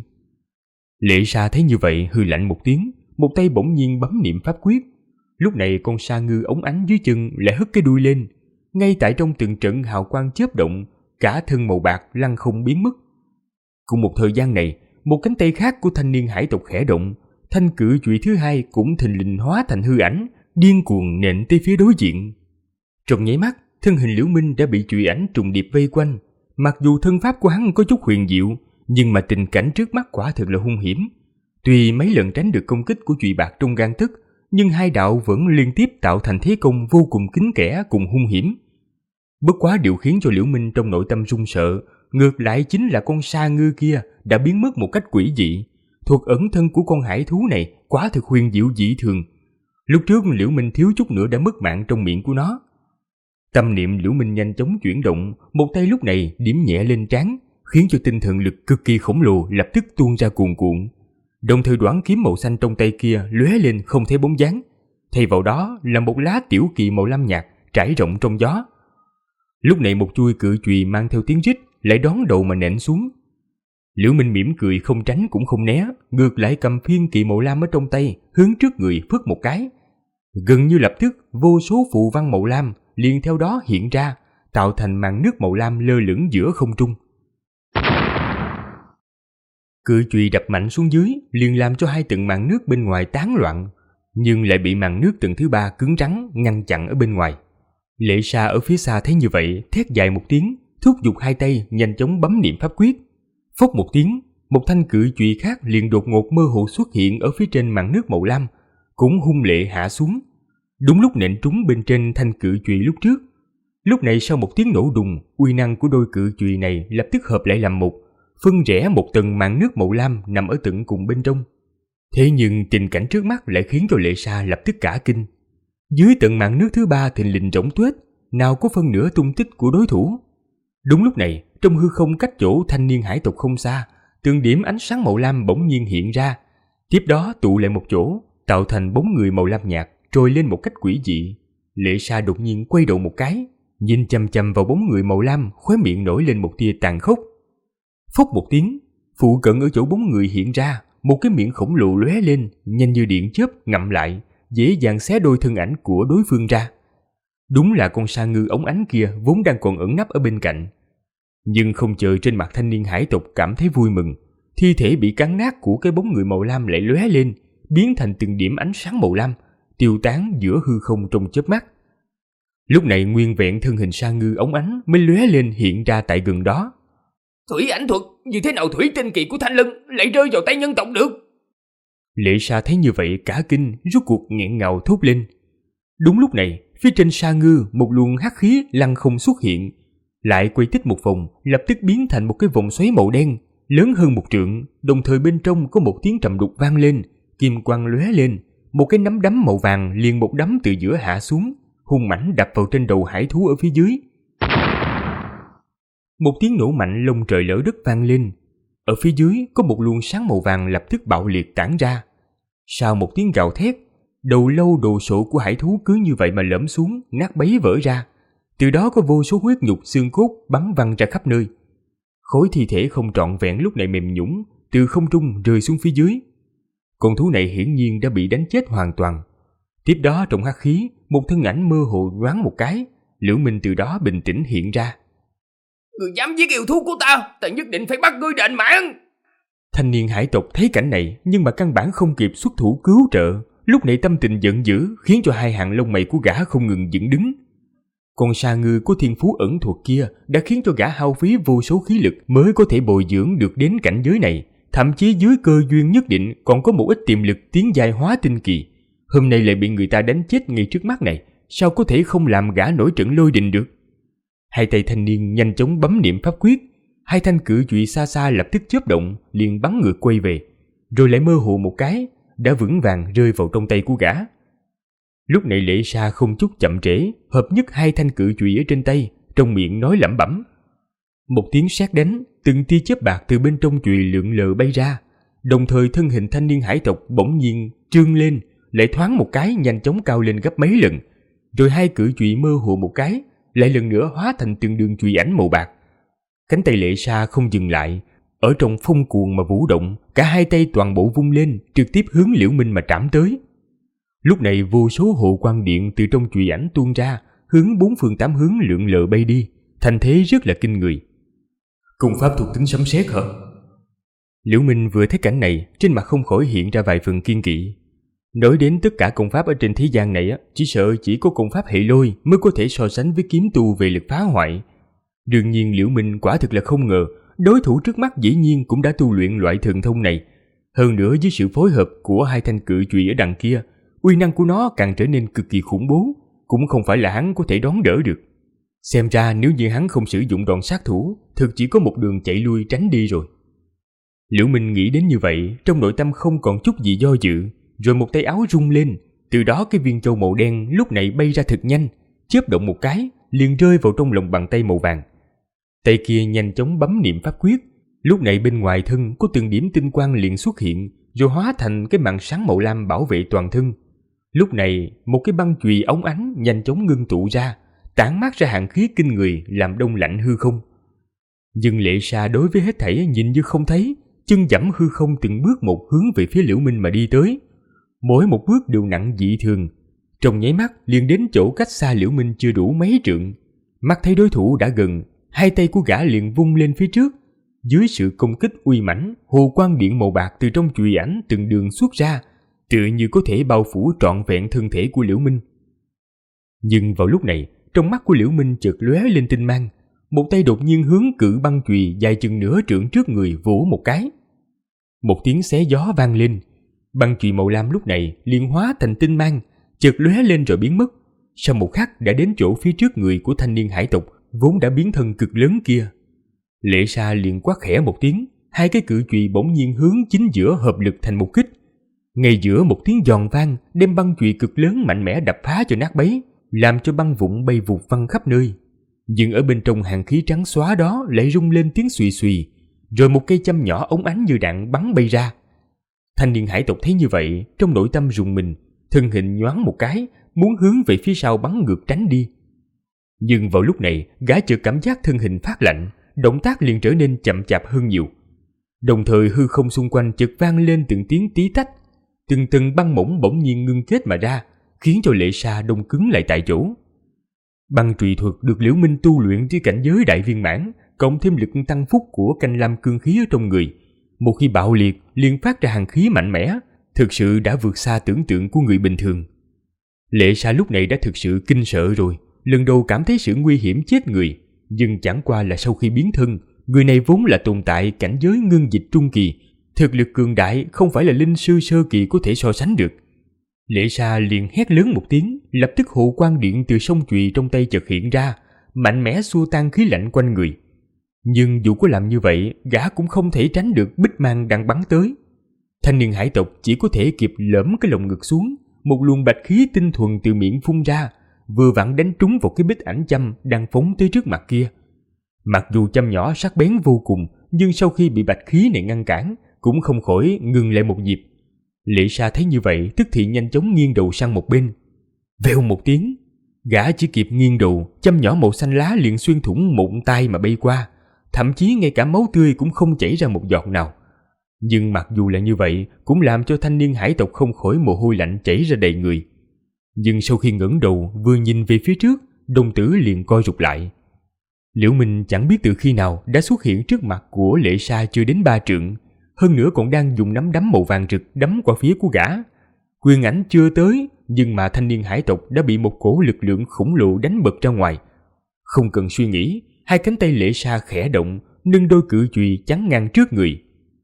[SPEAKER 2] Lệ Sa thấy như vậy hừ lạnh một tiếng, một tay bỗng nhiên bấm niệm pháp quyết. Lúc này con sa ngư ống ánh dưới chân lại hất cái đuôi lên, ngay tại trong từng trận hào quang chớp động, cả thân màu bạc lăng không biến mất. Cùng một thời gian này, một cánh tay khác của thanh niên hải tộc khẽ động, thanh cự chùy thứ hai cũng thình lình hóa thành hư ảnh, điên cuồng nện tới phía đối diện. Trong nháy mắt, thân hình Liễu Minh đã bị chùy ảnh trùng điệp vây quanh. Mặc dù thân pháp của hắn có chút huyền diệu, nhưng mà tình cảnh trước mắt quả thực là hung hiểm. Tuy mấy lần tránh được công kích của chùy bạc trong gang tấc, nhưng hai đạo vẫn liên tiếp tạo thành thế công vô cùng kín kẽ cùng hung hiểm. Bất quá điều khiến cho Liễu Minh trong nội tâm run sợ, ngược lại chính là con sa ngư kia đã biến mất một cách quỷ dị. Thuật ẩn thân của con hải thú này quả thực huyền diệu dị thường. Lúc trước Liễu Minh thiếu chút nữa đã mất mạng trong miệng của nó. Tâm niệm Liễu Minh nhanh chóng chuyển động, một tay lúc này điểm nhẹ lên trán, khiến cho tinh thần lực cực kỳ khổng lồ lập tức tuôn ra cuồn cuộn. Đồng thời đoản kiếm màu xanh trong tay kia lóe lên không thấy bóng dáng, thay vào đó là một lá tiểu kỳ màu lam nhạt trải rộng trong gió. Lúc này một chuôi cự chùy mang theo tiếng rít lại đón đầu mà nện xuống. Liễu Minh mỉm cười không tránh cũng không né, ngược lại cầm phiên kỳ màu lam ở trong tay hướng trước người phất một cái. Gần như lập tức vô số phù văn màu lam liền theo đó hiện ra, tạo thành màn nước màu lam lơ lửng giữa không trung. Cự chùy đập mạnh xuống dưới liền làm cho hai tầng màn nước bên ngoài tán loạn, nhưng lại bị màn nước tầng thứ ba cứng rắn ngăn chặn ở bên ngoài. Lệ Sa ở phía xa thấy như vậy, thét dài một tiếng, thúc giục hai tay nhanh chóng bấm niệm pháp quyết. Phốc một tiếng, một thanh cự chùy khác liền đột ngột mơ hồ xuất hiện ở phía trên màn nước màu lam, cũng hung lệ hạ xuống, đúng lúc nện trúng bên trên thanh cự chùy lúc trước. Lúc này sau một tiếng nổ đùng, uy năng của đôi cự chùy này lập tức hợp lại làm một, phân rẽ một tầng màn nước màu lam nằm ở tận cùng bên trong. Thế nhưng tình cảnh trước mắt lại khiến cho Lệ Sa lập tức cả kinh. Dưới tầng màn nước thứ ba thình lình rỗng tuếch, nào có phân nửa tung tích của đối thủ. Đúng lúc này, trong hư không cách chỗ thanh niên hải tộc không xa, từng điểm ánh sáng màu lam bỗng nhiên hiện ra, tiếp đó tụ lại một chỗ, tạo thành bóng người màu lam nhạt trồi lên một cách quỷ dị. Lệ Sa đột nhiên quay đầu một cái, nhìn chằm chằm vào bóng người màu lam, khóe miệng nổi lên một tia tàn khốc. Phốc một tiếng, phụ cận ở chỗ bóng người hiện ra một cái miệng khổng lồ lóe lên, nhanh như điện chớp ngậm lại, dễ dàng xé đôi thân ảnh của đối phương ra. Đúng là con sa ngư ống ánh kia vốn đang còn ẩn nấp ở bên cạnh. Nhưng không chờ trên mặt thanh niên hải tộc cảm thấy vui mừng, thi thể bị cắn nát của cái bóng người màu lam lại lóe lên, biến thành từng điểm ánh sáng màu lam, tiêu tán giữa hư không trong chớp mắt. Lúc này nguyên vẹn thân hình sa ngư ống ánh mới lóe lên hiện ra tại gần đó.
[SPEAKER 1] Thủy ảnh thuật, như thế nào thủy tinh kỳ của Thanh Lân lại rơi vào tay nhân tộc được?
[SPEAKER 2] Lệ Sa thấy như vậy cả kinh, rốt cuộc nghẹn ngào thốt lên. Đúng lúc này, phía trên sa ngư một luồng hắc khí lăng không xuất hiện, lại quay tích một vòng, lập tức biến thành một cái vòng xoáy màu đen, lớn hơn một trượng, đồng thời bên trong có một tiếng trầm đục vang lên, kim quang lóe lên, một cái nắm đấm màu vàng liền một đấm từ giữa hạ xuống, hung mãnh đập vào trên đầu hải thú ở phía dưới. Một tiếng nổ mạnh lông trời lỡ đất vang lên. Ở phía dưới có một luồng sáng màu vàng lập tức bạo liệt tản ra. Sau một tiếng gào thét, đầu lâu đồ sộ của hải thú cứ như vậy mà lõm xuống, nát bấy vỡ ra. Từ đó có vô số huyết nhục xương cốt bắn văng ra khắp nơi. Khối thi thể không trọn vẹn lúc này mềm nhũn từ không trung rơi xuống phía dưới. Con thú này hiển nhiên đã bị đánh chết hoàn toàn. Tiếp đó trong hắc khí, một thân ảnh mơ hồ nhoáng một cái, Liễu Minh từ đó bình tĩnh hiện ra.
[SPEAKER 1] Ngươi dám giết yêu thú của ta nhất định phải bắt ngươi đền mạng.
[SPEAKER 2] Thanh niên hải tộc thấy cảnh này nhưng mà căn bản không kịp xuất thủ cứu trợ. Lúc này tâm tình giận dữ khiến cho hai hàng lông mày của gã không ngừng dựng đứng. Con sa ngư của thiên phú ẩn thuật kia đã khiến cho gã hao phí vô số khí lực mới có thể bồi dưỡng được đến cảnh giới này. Thậm chí dưới cơ duyên nhất định còn có một ít tiềm lực tiến giai hóa tinh kỳ. Hôm nay lại bị người ta đánh chết ngay trước mắt này, sao có thể không làm gã nổi trận lôi đình được? Hai tay thanh niên nhanh chóng bấm niệm pháp quyết, hai thanh cự chùy xa xa lập tức chớp động, liền bắn ngược quay về, rồi lại mơ hồ một cái, đã vững vàng rơi vào trong tay của gã. Lúc này Lệ Sa không chút chậm trễ, hợp nhất hai thanh cự chùy ở trên tay, trong miệng nói lẩm bẩm. Một tiếng sét đánh, từng tia chớp bạc từ bên trong chùy lượn lờ bay ra, đồng thời thân hình thanh niên hải tộc bỗng nhiên trương lên, lại thoáng một cái nhanh chóng cao lên gấp mấy lần, rồi hai cự chùy mơ hồ một cái, lại lần nữa hóa thành từng đường chùy ảnh màu bạc. Cánh tay Lệ Sa không dừng lại, ở trong phong cuồng mà vũ động, cả hai tay toàn bộ vung lên, trực tiếp hướng Liễu Minh mà trảm tới. Lúc này vô số hộ quang điện từ trong chùy ảnh tuôn ra, hướng bốn phương tám hướng lượn lờ bay đi, thành thế rất là kinh người.
[SPEAKER 3] Công pháp thuộc tính sấm sét hả?
[SPEAKER 2] Liễu Minh vừa thấy cảnh này, trên mặt không khỏi hiện ra vài phần kiên kỵ. Nói đến tất cả công pháp ở trên thế gian này, chỉ sợ chỉ có công pháp hệ lôi mới có thể so sánh với kiếm tu về lực phá hoại. Đương nhiên Liễu Minh quả thực là không ngờ, đối thủ trước mắt dĩ nhiên cũng đã tu luyện loại thần thông này. Hơn nữa với sự phối hợp của hai thanh cự chùy ở đằng kia, uy năng của nó càng trở nên cực kỳ khủng bố, cũng không phải là hắn có thể đón đỡ được. Xem ra nếu như hắn không sử dụng đòn sát thủ, thực chỉ có một đường chạy lui tránh đi rồi. Liễu Minh nghĩ đến như vậy, trong nội tâm không còn chút gì do dự, rồi một tay áo rung lên, từ đó cái viên châu màu đen lúc này bay ra thật nhanh, chớp động một cái, liền rơi vào trong lòng bàn tay màu vàng. Tay kia nhanh chóng bấm niệm pháp quyết, lúc này bên ngoài thân có từng điểm tinh quang liền xuất hiện, rồi hóa thành cái màn sáng màu lam bảo vệ toàn thân. Lúc này, một cái băng chùy óng ánh nhanh chóng ngưng tụ ra, tản mát ra hàn khí kinh người làm đông lạnh hư không. Nhưng Lệ Sa đối với hết thảy nhìn như không thấy, chân giẫm hư không từng bước một hướng về phía Liễu Minh mà đi tới. Mỗi một bước đều nặng dị thường, trong nháy mắt liền đến chỗ cách xa Liễu Minh chưa đủ mấy trượng. Mắt thấy đối thủ đã gần, hai tay của gã liền vung lên phía trước. Dưới sự công kích uy mãnh, hồ quang điện màu bạc từ trong chùy ảnh từng đường xuất ra, tựa như có thể bao phủ trọn vẹn thân thể của Liễu Minh. Nhưng vào lúc này, trong mắt của Liễu Minh chợt lóe lên tinh mang, một tay đột nhiên hướng cự băng chùy dài chừng nửa trượng trước người vỗ một cái. Một tiếng xé gió vang lên, băng chùy màu lam lúc này liền hóa thành tinh mang, chợt lóe lên rồi biến mất. Sau một khắc đã đến chỗ phía trước người của thanh niên hải tộc vốn đã biến thân cực lớn kia. Lệ Sa liền quát khẽ một tiếng, hai cái cự chùy bỗng nhiên hướng chính giữa hợp lực thành một kích. Ngay giữa một tiếng giòn vang, đem băng chùy cực lớn mạnh mẽ đập phá cho nát bấy, làm cho băng vụn bay vụt văng khắp nơi. Nhưng ở bên trong hàng khí trắng xóa đó lại rung lên tiếng xùy xùy, rồi một cây châm nhỏ óng ánh như đạn bắn bay ra. Thanh niên hải tộc thấy như vậy, trong nội tâm rùng mình, thân hình nhoáng một cái, muốn hướng về phía sau bắn ngược tránh đi. Nhưng vào lúc này, gã chợt cảm giác thân hình phát lạnh, động tác liền trở nên chậm chạp hơn nhiều. Đồng thời hư không xung quanh chợt vang lên từng tiếng tí tách, từng tầng băng mỏng bỗng nhiên ngưng kết mà ra, khiến cho Lệ Sa đông cứng lại tại chỗ. Băng trùy thuật được Liễu Minh tu luyện dưới cảnh giới đại viên mãn, cộng thêm lực tăng phúc của canh lam cương khí ở trong người, một khi bạo liệt liền phát ra hàn khí mạnh mẽ, thực sự đã vượt xa tưởng tượng của người bình thường. Lệ Sa lúc này đã thực sự kinh sợ rồi, lần đầu cảm thấy sự nguy hiểm chết người, nhưng chẳng qua là sau khi biến thân, người này vốn là tồn tại cảnh giới ngưng dịch trung kỳ, thực lực cường đại không phải là linh sư sơ kỳ có thể so sánh được. Lệ Sa liền hét lớn một tiếng, lập tức hộ quang điện từ song chùy trong tay chợt hiện ra, mạnh mẽ xua tan khí lạnh quanh người. Nhưng dù có làm như vậy, gã cũng không thể tránh được bích mang đang bắn tới. Thanh niên hải tộc chỉ có thể kịp lõm cái lồng ngực xuống, một luồng bạch khí tinh thuần từ miệng phun ra, vừa vặn đánh trúng vào cái bích ảnh châm đang phóng tới trước mặt kia. Mặc dù châm nhỏ sắc bén vô cùng, nhưng sau khi bị bạch khí này ngăn cản, cũng không khỏi ngừng lại một nhịp. Lệ Sa thấy như vậy, tức thì nhanh chóng nghiêng đầu sang một bên. Vèo một tiếng, gã chỉ kịp nghiêng đầu, châm nhỏ màu xanh lá liền xuyên thủng mụn tay mà bay qua, thậm chí ngay cả máu tươi cũng không chảy ra một giọt nào. Nhưng mặc dù là như vậy, cũng làm cho thanh niên hải tộc không khỏi mồ hôi lạnh chảy ra đầy người. Nhưng sau khi ngẩng đầu vừa nhìn về phía trước, đồng tử liền co rụt lại. Liễu Minh chẳng biết từ khi nào đã xuất hiện trước mặt của Lệ Sa chưa đến 3 trượng, hơn nữa còn đang dùng nắm đấm màu vàng rực đấm qua phía của gã. Quyền ảnh chưa tới, nhưng mà thanh niên hải tộc đã bị một cổ lực lượng khổng lồ đánh bật ra ngoài. Không cần suy nghĩ, hai cánh tay Lệ Sa khẽ động, nâng đôi cự chùy chắn ngang trước người.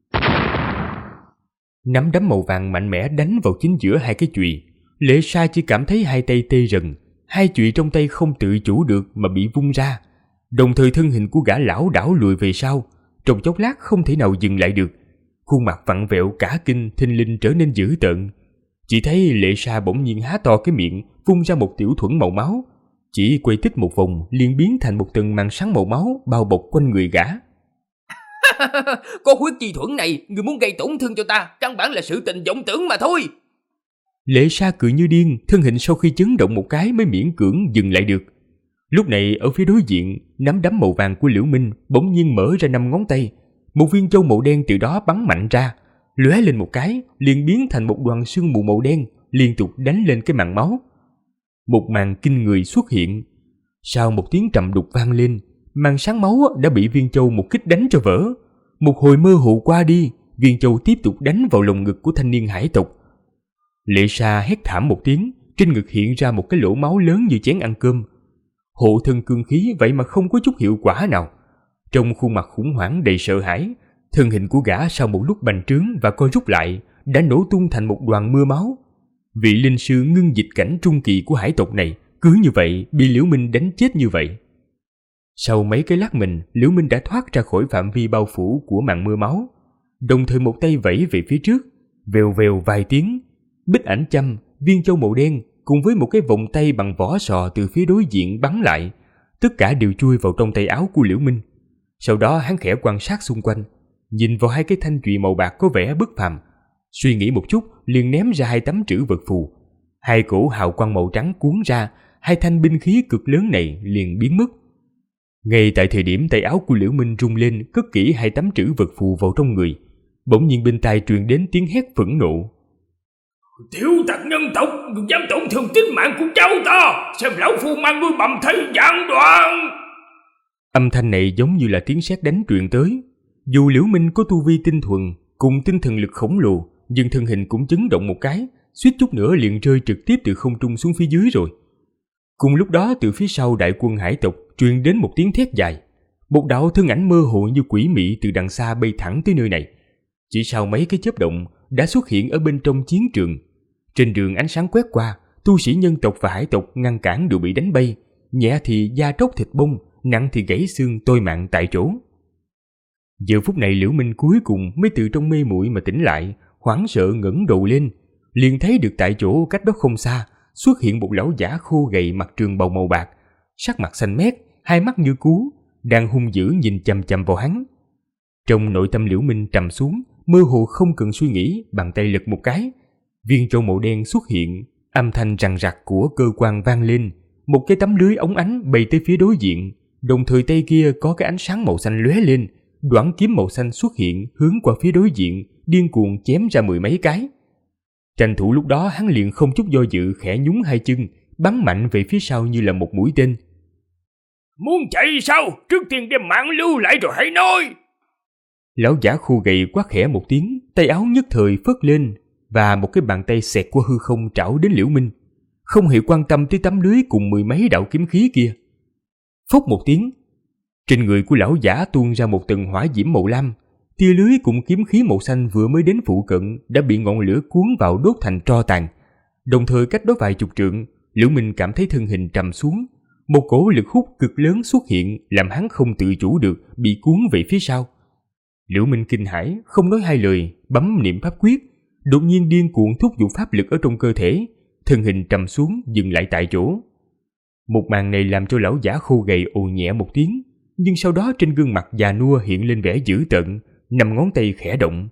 [SPEAKER 2] Nắm đấm màu vàng mạnh mẽ đánh vào chính giữa hai cái chùy. Lệ Sa chỉ cảm thấy hai tay tê rần, hai chùy trong tay không tự chủ được mà bị vung ra. Đồng thời thân hình của gã lảo đảo lùi về sau, trong chốc lát không thể nào dừng lại được. Khuôn mặt vặn vẹo cả kinh thình lình trở nên dữ tợn. Chỉ thấy Lệ Sa bỗng nhiên há to cái miệng, phun ra một tiểu thuẫn màu máu. Chỉ quay tích một vòng liền biến thành một tầng màn sáng màu máu bao bọc quanh người gã.
[SPEAKER 1] Có huyết chi thuẫn này, người muốn gây tổn thương cho ta, căn bản là sự tình vọng tưởng mà thôi.
[SPEAKER 2] Lệ Sa cười như điên, thân hình sau khi chấn động một cái mới miễn cưỡng dừng lại được. Lúc này ở phía đối diện, nắm đấm màu vàng của Liễu Minh bỗng nhiên mở ra 5 ngón tay, một viên châu màu đen từ đó bắn mạnh ra, lóe lên một cái, liền biến thành một đoàn sương mù màu đen, liên tục đánh lên cái màn máu. Một màn kinh người xuất hiện. Sau một tiếng trầm đục vang lên, màn sáng máu đã bị viên châu một kích đánh cho vỡ. Một hồi mơ hồ qua đi, viên châu tiếp tục đánh vào lồng ngực của thanh niên hải tộc. Lệ Sa hét thảm một tiếng, trên ngực hiện ra một cái lỗ máu lớn như chén ăn cơm. Hộ thân cương khí vậy mà không có chút hiệu quả nào. Trong khuôn mặt khủng hoảng đầy sợ hãi, thân hình của gã sau một lúc bành trướng và co rút lại đã nổ tung thành một đoàn mưa máu. Vị linh sư ngưng dịch cảnh trung kỳ của hải tộc này cứ như vậy bị Liễu Minh đánh chết như vậy. Sau mấy cái lắc mình, Liễu Minh đã thoát ra khỏi phạm vi bao phủ của màn mưa máu, đồng thời một tay vẫy về phía trước, vèo vèo vài tiếng, bích ảnh châm, viên châu màu đen cùng với một cái vòng tay bằng vỏ sò từ phía đối diện bắn lại, tất cả đều chui vào trong tay áo của Liễu Minh. Sau đó hắn khẽ quan sát xung quanh, nhìn vào hai cái thanh chùy màu bạc có vẻ bất phàm, suy nghĩ một chút liền ném ra 2 tấm trữ vật phù. 2 cổ hào quang màu trắng cuốn ra, 2 thanh binh khí cực lớn này liền biến mất. Ngay tại thời điểm tay áo của Liễu Minh rung lên cất kỹ 2 tấm trữ vật phù vào trong người, bỗng nhiên bên tai truyền đến tiếng hét phẫn nộ.
[SPEAKER 3] Tiểu tặc nhân tộc, dám tổn thương tính mạng của cháu ta, xem lão phu mang ngươi bầm thây vạn đoạn.
[SPEAKER 2] Âm thanh này giống như là tiếng sét đánh truyền tới. Dù Liễu Minh có tu vi tinh thuần cùng tinh thần lực khổng lồ, nhưng thân hình cũng chấn động một cái, suýt chút nữa liền rơi trực tiếp từ không trung xuống phía dưới rồi. Cùng lúc đó từ phía sau đại quân hải tộc truyền đến một tiếng thét dài. Một đạo thân ảnh mơ hồ như quỷ mị từ đằng xa bay thẳng tới nơi này. Chỉ sau mấy cái chớp động đã xuất hiện ở bên trong chiến trường. Trên đường ánh sáng quét qua, tu sĩ nhân tộc và hải tộc ngăn cản đều bị đánh bay, nhẹ thì da tróc thịt bông, nặng thì gãy xương tôi mạng tại chỗ. Giờ phút này Liễu Minh cuối cùng mới từ trong mê muội mà tỉnh lại, hoảng sợ ngẩng đầu lên, liền thấy được tại chỗ cách đó không xa xuất hiện một lão giả khô gầy mặc trường bào màu bạc, sắc mặt xanh mét, hai mắt như cú, đang hung dữ nhìn chằm chằm vào hắn. Trong nội tâm Liễu Minh trầm xuống, mơ hồ không cần suy nghĩ, bàn tay lật một cái, viên châu màu đen xuất hiện, âm thanh rằn rặc của cơ quan vang lên, một cái tấm lưới óng ánh bay tới phía đối diện, đồng thời tay kia có cái ánh sáng màu xanh lóe lên, đoản kiếm màu xanh xuất hiện hướng qua phía đối diện, điên cuồng chém ra 10 mấy cái. Tranh thủ lúc đó hắn liền không chút do dự khẽ nhún hai chân, bắn mạnh về phía sau như là một mũi tên.
[SPEAKER 3] Muốn chạy sao? Trước tiên đem mạng lưu lại rồi hãy nói.
[SPEAKER 2] Lão giả khô gầy quát khẽ một tiếng, tay áo nhất thời phất lên và một cái bàn tay xẹt qua hư không trảo đến Liễu Minh, không hề quan tâm tới tấm lưới cùng 10 mấy đạo kiếm khí kia. Phốc một tiếng, trên người của lão giả tuôn ra một tầng hỏa diễm màu lam, tia lưới cùng kiếm khí màu xanh vừa mới đến phụ cận đã bị ngọn lửa cuốn vào đốt thành tro tàn. Đồng thời cách đó vài chục trượng, Liễu Minh cảm thấy thân hình trầm xuống, một cổ lực hút cực lớn xuất hiện làm hắn không tự chủ được bị cuốn về phía sau. Liễu Minh kinh hãi, không nói hai lời, bấm niệm pháp quyết, đột nhiên điên cuồng thúc giục pháp lực ở trong cơ thể, thân hình trầm xuống dừng lại tại chỗ. Một màn này làm cho lão giả khô gầy ồ nhẹ một tiếng, nhưng sau đó trên gương mặt già nua hiện lên vẻ dữ tợn, 5 ngón tay khẽ động.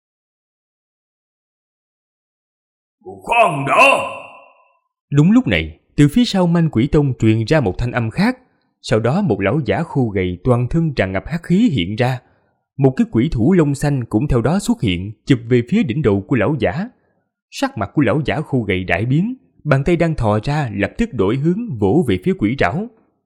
[SPEAKER 3] Khoan đó!
[SPEAKER 2] Đúng lúc này, từ phía sau Manh Quỷ Tông truyền ra một thanh âm khác. Sau đó một lão giả khô gầy toàn thân tràn ngập hắc khí hiện ra. Một cái quỷ thủ lông xanh cũng theo đó xuất hiện, chụp về phía đỉnh đầu của lão giả. Sắc mặt của lão giả khô gầy đại biến, bàn tay đang thò ra lập tức đổi hướng vỗ về phía quỷ trảo.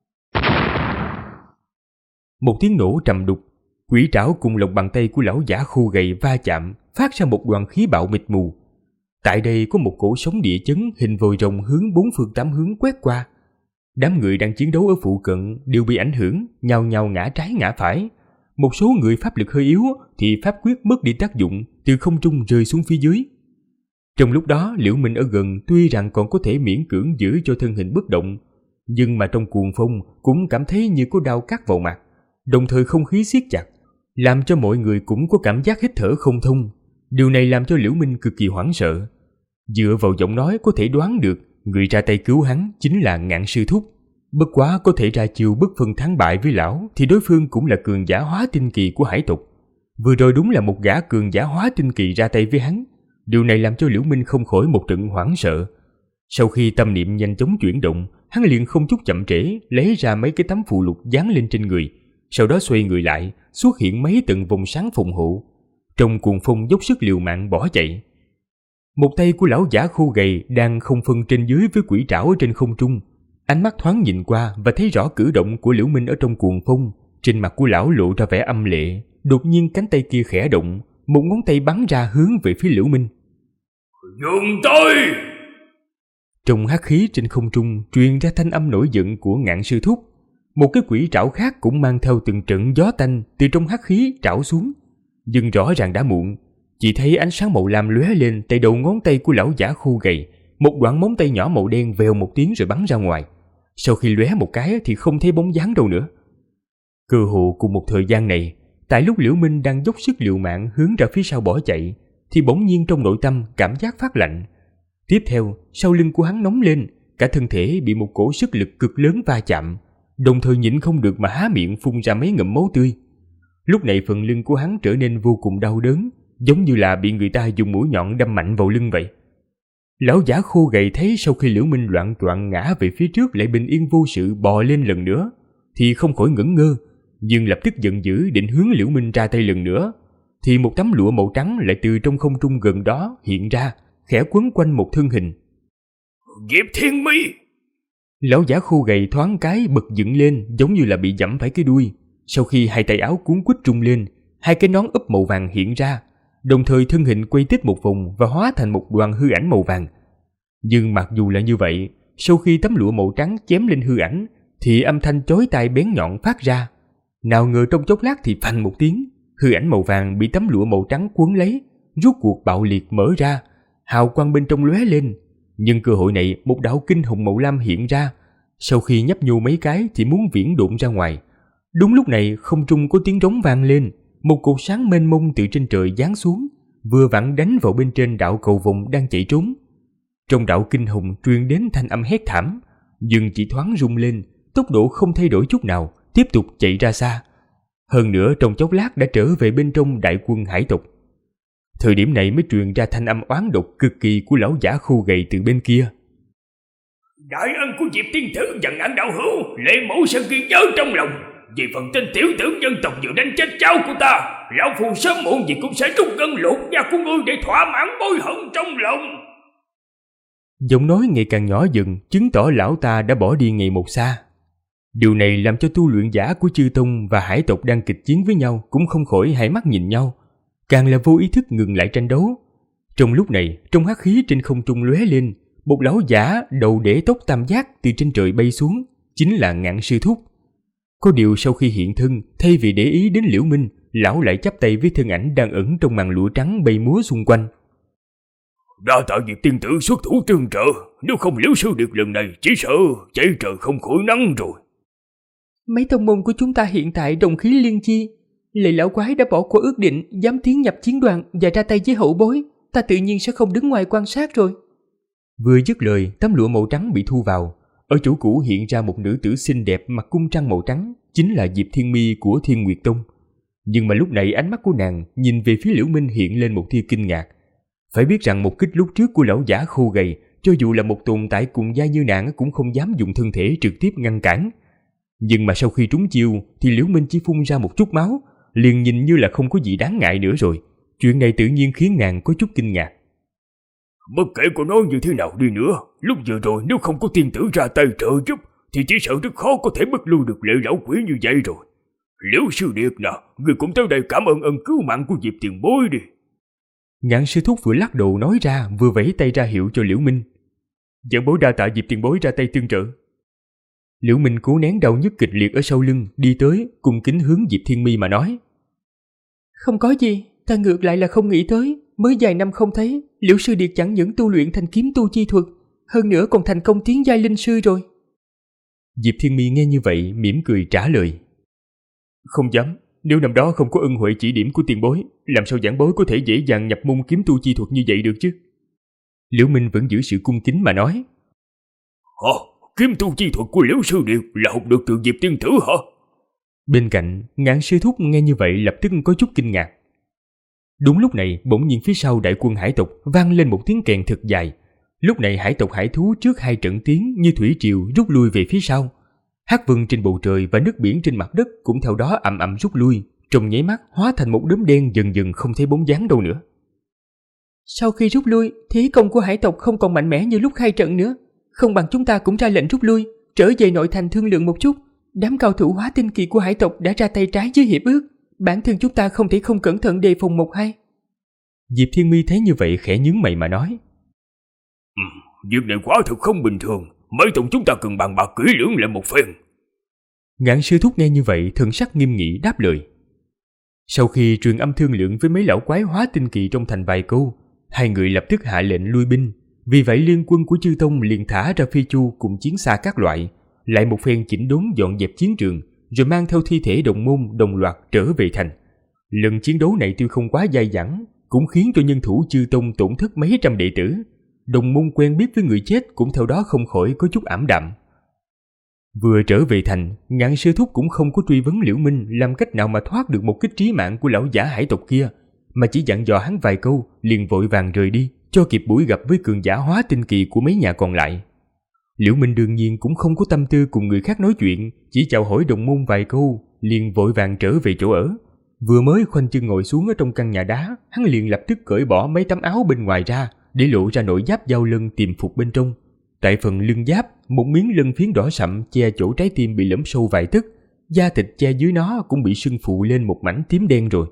[SPEAKER 2] Một tiếng nổ trầm đục, quỷ trảo cùng lòng bàn tay của lão giả khô gầy va chạm, phát ra một đoàn khí bạo mịt mù. Tại đây có một cỗ sóng địa chấn hình vòi rồng hướng 4 phương 8 hướng quét qua. Đám người đang chiến đấu ở phụ cận đều bị ảnh hưởng, nhao nhao ngã trái ngã phải. Một số người pháp lực hơi yếu thì pháp quyết mất đi tác dụng, từ không trung rơi xuống phía dưới. Trong lúc đó, Liễu Minh ở gần tuy rằng còn có thể miễn cưỡng giữ cho thân hình bất động, nhưng mà trong cuồng phong cũng cảm thấy như có đao cắt vào mặt, đồng thời không khí siết chặt, làm cho mọi người cũng có cảm giác hít thở không thông. Điều này làm cho Liễu Minh cực kỳ hoảng sợ. Dựa vào giọng nói có thể đoán được người ra tay cứu hắn chính là Ngạn Sư Thúc. Bất quá có thể ra chiêu bất phân thắng bại với lão thì đối phương cũng là cường giả hóa tinh kỳ của hải tộc. Vừa rồi đúng là một gã cường giả hóa tinh kỳ ra tay với hắn. Điều này làm cho Liễu Minh không khỏi một trận hoảng sợ. Sau khi tâm niệm nhanh chóng chuyển động, hắn liền không chút chậm trễ lấy ra mấy cái tấm phù lục dán lên trên người, sau đó xoay người lại, xuất hiện mấy tầng vòng sáng phòng hộ. Trong cuồng phong dốc sức liều mạng bỏ chạy. Một tay của lão giả khô gầy đang không phân trên dưới với quỷ trảo ở trên không trung. Ánh mắt thoáng nhìn qua và thấy rõ cử động của Liễu Minh ở trong cuồng phong. Trên mặt của lão lộ ra vẻ âm lệ. Đột nhiên cánh tay kia khẽ động, một ngón tay bắn ra hướng về phía Liễu Minh.
[SPEAKER 3] Dừng tay!
[SPEAKER 2] Trong hắc khí trên không trung truyền ra thanh âm nổi giận của Ngạn Sư Thúc. Một cái quỷ trảo khác cũng mang theo từng trận gió tanh từ trong hắc khí trảo xuống. Nhưng rõ ràng đã muộn. Chỉ thấy ánh sáng màu lam lóe lên tại đầu ngón tay của lão giả khô gầy. Một đoạn móng tay nhỏ màu đen vèo một tiếng rồi bắn ra ngoài. Sau khi lóe một cái thì không thấy bóng dáng đâu nữa. Cơ hồ cùng một thời gian này, tại lúc Liễu Minh đang dốc sức liều mạng hướng ra phía sau bỏ chạy, thì bỗng nhiên trong nội tâm cảm giác phát lạnh. Tiếp theo, sau lưng của hắn nóng lên, cả thân thể bị một cổ sức lực cực lớn va chạm, đồng thời nhịn không được mà há miệng phun ra mấy ngụm máu tươi. Lúc này phần lưng của hắn trở nên vô cùng đau đớn, giống như là bị người ta dùng mũi nhọn đâm mạnh vào lưng vậy. Lão giả khô gầy thấy sau khi Liễu Minh loạng choạng ngã về phía trước lại bình yên vô sự bò lên lần nữa, thì không khỏi ngẩn ngơ, nhưng lập tức giận dữ định hướng Liễu Minh ra tay lần nữa. Thì một tấm lụa màu trắng lại từ trong không trung gần đó hiện ra, khẽ quấn quanh một thân hình.
[SPEAKER 3] Diệp Thiên Mi!
[SPEAKER 2] Lão giả khô gầy thoáng cái bật dựng lên giống như là bị giẫm phải cái đuôi. Sau khi hai tay áo cuốn quýt rung lên, hai cái nón úp màu vàng hiện ra, đồng thời thân hình quay tít một vòng và hóa thành một đoàn hư ảnh màu vàng. Nhưng mặc dù là như vậy, sau khi tấm lụa màu trắng chém lên hư ảnh, thì âm thanh chói tai bén nhọn phát ra. Nào ngờ trong chốc lát thì phanh một tiếng, hư ảnh màu vàng bị tấm lụa màu trắng cuốn lấy, rút cuộc bạo liệt mở ra, hào quang bên trong lóe lên. Nhưng cơ hội này một đạo kinh hồng màu lam hiện ra, sau khi nhấp nhô mấy cái thì muốn viễn độn ra ngoài. Đúng lúc này không trung có tiếng rống vang lên, một cột sáng mênh mông từ trên trời giáng xuống, vừa vặn đánh vào bên trên đạo cầu vồng đang chạy trốn. Trong đạo kinh hồng truyền đến thanh âm hét thảm, nhưng chỉ thoáng rung lên, tốc độ không thay đổi chút nào, tiếp tục chạy ra xa. Hơn nữa trong chốc lát đã trở về bên trong đại quân hải tộc. Thời điểm này mới truyền ra thanh âm oán độc cực kỳ của lão giả khô gầy từ bên kia.
[SPEAKER 3] Đại ân của Diệp Tiên Tử và Ngạn đạo hữu, Lệ Mẫu sẽ ghi nhớ trong lòng. Vì phần tên tiểu tử dân tộc vừa đánh chết cháu của ta, lão phù sớm muộn gì cũng sẽ rút gân lột da của ngươi để thỏa mãn bối hận trong lòng.
[SPEAKER 2] Giọng nói ngày càng nhỏ dần, chứng tỏ lão ta đã bỏ đi ngày một xa. Điều này làm cho tu luyện giả của chư tông và hải tộc đang kịch chiến với nhau cũng không khỏi hai mắt nhìn nhau, càng là vô ý thức ngừng lại tranh đấu. Trong lúc này, trong hắc khí trên không trung lóe lên, một lão giả đầu để tóc tam giác từ trên trời bay xuống, chính là Ngạn Sư Thúc. Có điều sau khi hiện thân, thay vì để ý đến Liễu Minh, lão lại chắp tay với thân ảnh đang ẩn trong màn lụa trắng bay múa xung quanh.
[SPEAKER 3] Đa tạ Diệp Tiên Tử xuất thủ tương trợ, nếu không Liễu sư điệt lần này chỉ sợ chạy trời không khỏi nắng rồi.
[SPEAKER 1] Mấy tông môn của chúng ta hiện tại đồng khí liên chi. Lệ lão quái đã bỏ qua ước định, dám tiến nhập chiến đoàn và ra tay với hậu bối, ta tự nhiên sẽ không đứng ngoài quan sát rồi.
[SPEAKER 2] Vừa dứt lời, tấm lụa màu trắng bị thu vào. Ở chỗ cũ hiện ra một nữ tử xinh đẹp mặc cung trăng màu trắng, chính là Diệp Thiên Mi của Thiên Nguyệt Tông. Nhưng mà lúc này ánh mắt của nàng nhìn về phía Liễu Minh hiện lên một tia kinh ngạc. Phải biết rằng một kích lúc trước của lão giả khô gầy, cho dù là một tồn tại cùng giai như nàng cũng không dám dùng thân thể trực tiếp ngăn cản. Nhưng mà sau khi trúng chiêu thì Liễu Minh chỉ phun ra một chút máu, liền nhìn như là không có gì đáng ngại nữa rồi. Chuyện này tự nhiên khiến nàng có chút kinh ngạc.
[SPEAKER 3] Bất kể cô nói như thế nào đi nữa, lúc vừa rồi nếu không có tiên tử ra tay trợ giúp thì chỉ sợ rất khó có thể bức lui được lệ lão quỷ như vậy rồi. Liễu sư điệt nè, người cũng tới đây cảm ơn ân cứu mạng của Diệp tiền bối đi.
[SPEAKER 2] Ngạn sư thúc vừa lắc đầu nói ra, vừa vẫy tay ra hiệu cho Liễu Minh. Giảng bối đa tạ Diệp tiền bối ra tay tương trợ. Liễu Minh cố nén đau nhức kịch liệt ở sau lưng, đi tới cung kính hướng Diệp Thiên Mi mà nói.
[SPEAKER 1] Không có gì, ta ngược lại là không nghĩ tới, mới vài năm không thấy, Liễu sư điệt chẳng những tu luyện thành kiếm tu chi thuật, hơn nữa còn thành công tiến giai linh sư rồi.
[SPEAKER 2] Diệp Thiên Mi nghe như vậy mỉm cười trả lời. Không dám, nếu năm đó không có ân huệ chỉ điểm của tiền bối, làm sao giảng bối có thể dễ dàng nhập môn kiếm tu chi thuật như vậy được chứ? Liễu Minh vẫn giữ sự cung kính mà nói.
[SPEAKER 3] Kiếm tu chi thuật của Liễu sư điệt là học được từ Diệp tiên tử hả?
[SPEAKER 2] Bên cạnh, Ngạn sư thúc nghe như vậy lập tức có chút kinh ngạc. Đúng lúc này, bỗng nhiên phía sau đại quân hải tộc vang lên một tiếng kèn thật dài. Lúc này hải tộc hải thú trước hai trận tiến như thủy triều rút lui về phía sau. Hắc vân trên bầu trời và nước biển trên mặt đất cũng theo đó ầm ầm rút lui, trong nháy mắt hóa thành một đốm đen dần dần không thấy bóng dáng đâu nữa.
[SPEAKER 1] Sau khi rút lui, thế công của hải tộc không còn mạnh mẽ như lúc khai trận nữa. Không bằng chúng ta cũng ra lệnh rút lui, trở về nội thành thương lượng một chút. Đám cao thủ hóa tinh kỳ của hải tộc đã ra tay trái với hiệp ước, bản thân chúng ta không thể không cẩn thận đề phòng một hai.
[SPEAKER 2] Diệp Thiên Mi thấy như vậy khẽ nhướng mày mà nói.
[SPEAKER 3] Việc này quá thực không bình thường, mấy tông chúng ta cần bàn bạc kỹ lưỡng lại một phen.
[SPEAKER 2] Ngạn sư thúc nghe như vậy thần sắc nghiêm nghị đáp lời. Sau khi truyền âm thương lượng với mấy lão quái hóa tinh kỳ trong thành vài câu, hai người lập tức hạ lệnh lui binh. Vì vậy liên quân của chư tông liền thả ra phi chu cùng chiến xa các loại, lại một phen chỉnh đốn dọn dẹp chiến trường, rồi mang theo thi thể đồng môn đồng loạt trở về thành. Lần chiến đấu này tuy không quá dai dẳng, cũng khiến cho nhân thủ chư tông tổn thất mấy trăm đệ tử. Đồng môn quen biết với người chết cũng theo đó không khỏi có chút ảm đạm. Vừa trở về thành, Ngạn sư thúc cũng không có truy vấn Liễu Minh làm cách nào mà thoát được một kích trí mạng của lão giả hải tộc kia, mà chỉ dặn dò hắn vài câu liền vội vàng rời đi, cho kịp buổi gặp với cường giả hóa tinh kỳ của mấy nhà còn lại. Liễu Minh đương nhiên cũng không có tâm tư cùng người khác nói chuyện, chỉ chào hỏi đồng môn vài câu liền vội vàng trở về chỗ ở. Vừa mới khoanh chân ngồi xuống ở trong căn nhà đá, hắn liền lập tức cởi bỏ mấy tấm áo bên ngoài ra để lộ ra nội giáp giao lân tiềm phục bên trong. Tại phần lưng giáp, một miếng lân phiến đỏ sậm che chỗ trái tim bị lõm sâu vài tấc, da thịt che dưới nó cũng bị sưng phụ lên một mảnh tím đen rồi.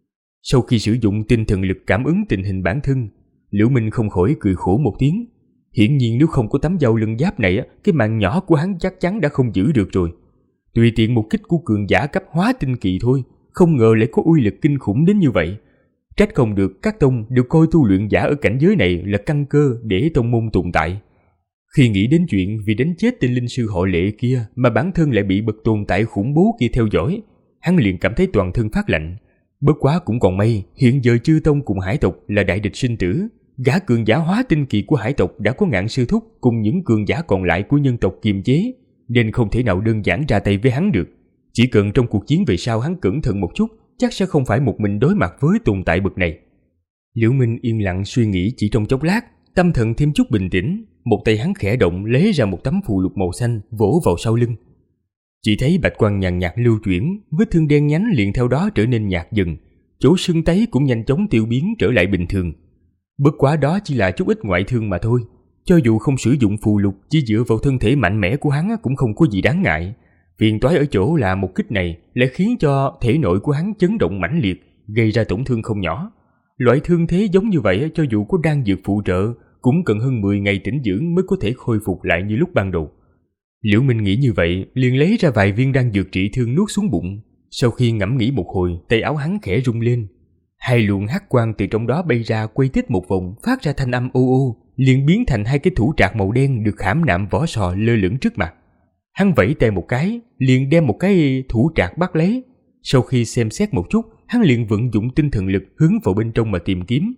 [SPEAKER 2] Sau khi sử dụng tinh thần lực cảm ứng tình hình bản thân, Liễu Minh không khỏi cười khổ một tiếng. Hiển nhiên nếu không có tấm giao lân giáp này, cái mạng nhỏ của hắn chắc chắn đã không giữ được rồi. Tùy tiện một kích của cường giả cấp hóa tinh kỳ thôi, không ngờ lại có uy lực kinh khủng đến như vậy. Trách không được các tông đều coi tu luyện giả ở cảnh giới này là căn cơ để tông môn tồn tại. Khi nghĩ đến chuyện vì đánh chết tên linh sư họ Lệ kia mà bản thân lại bị bậc tồn tại khủng bố kia theo dõi, hắn liền cảm thấy toàn thân phát lạnh. Bất quá cũng còn may, hiện giờ chư tông cùng hải tộc là đại địch sinh tử. Gã cường giả hóa tinh kỳ của hải tộc đã có Ngạn sư thúc cùng những cường giả còn lại của nhân tộc kiềm chế, nên không thể nào đơn giản ra tay với hắn được. Chỉ cần trong cuộc chiến về sau hắn cẩn thận một chút, chắc sẽ không phải một mình đối mặt với tồn tại bậc này. Liễu Minh yên lặng suy nghĩ chỉ trong chốc lát, tâm thần thêm chút bình tĩnh, một tay hắn khẽ động lấy ra một tấm phù lục màu xanh vỗ vào sau lưng. Chỉ thấy bạch quang nhàn nhạt lưu chuyển, vết thương đen nhánh liền theo đó trở nên nhạt dần, chỗ sưng tấy cũng nhanh chóng tiêu biến trở lại bình thường. Bất quá đó chỉ là chút ít ngoại thương mà thôi, cho dù không sử dụng phù lục, chỉ dựa vào thân thể mạnh mẽ của hắn cũng không có gì đáng ngại. Phiền toái ở chỗ là một kích này lại khiến cho thể nội của hắn chấn động mãnh liệt, gây ra tổn thương không nhỏ. Loại thương thế giống như vậy cho dù có đan dược phụ trợ cũng cần hơn 10 ngày tĩnh dưỡng mới có thể khôi phục lại như lúc ban đầu. Liễu Minh nghĩ như vậy, liền lấy ra vài viên đan dược trị thương nuốt xuống bụng. Sau khi ngẫm nghĩ một hồi, tay áo hắn khẽ rung lên. Hai luồng hắc quang từ trong đó bay ra quay tít một vòng, phát ra thanh âm ô ô, liền biến thành hai cái thủ trạc màu đen được khảm nạm vỏ sò lơ lửng trước mặt. Hắn vẫy tay một cái, liền đem một cái thủ trạc bắt lấy. Sau khi xem xét một chút, hắn liền vận dụng tinh thần lực hướng vào bên trong mà tìm kiếm.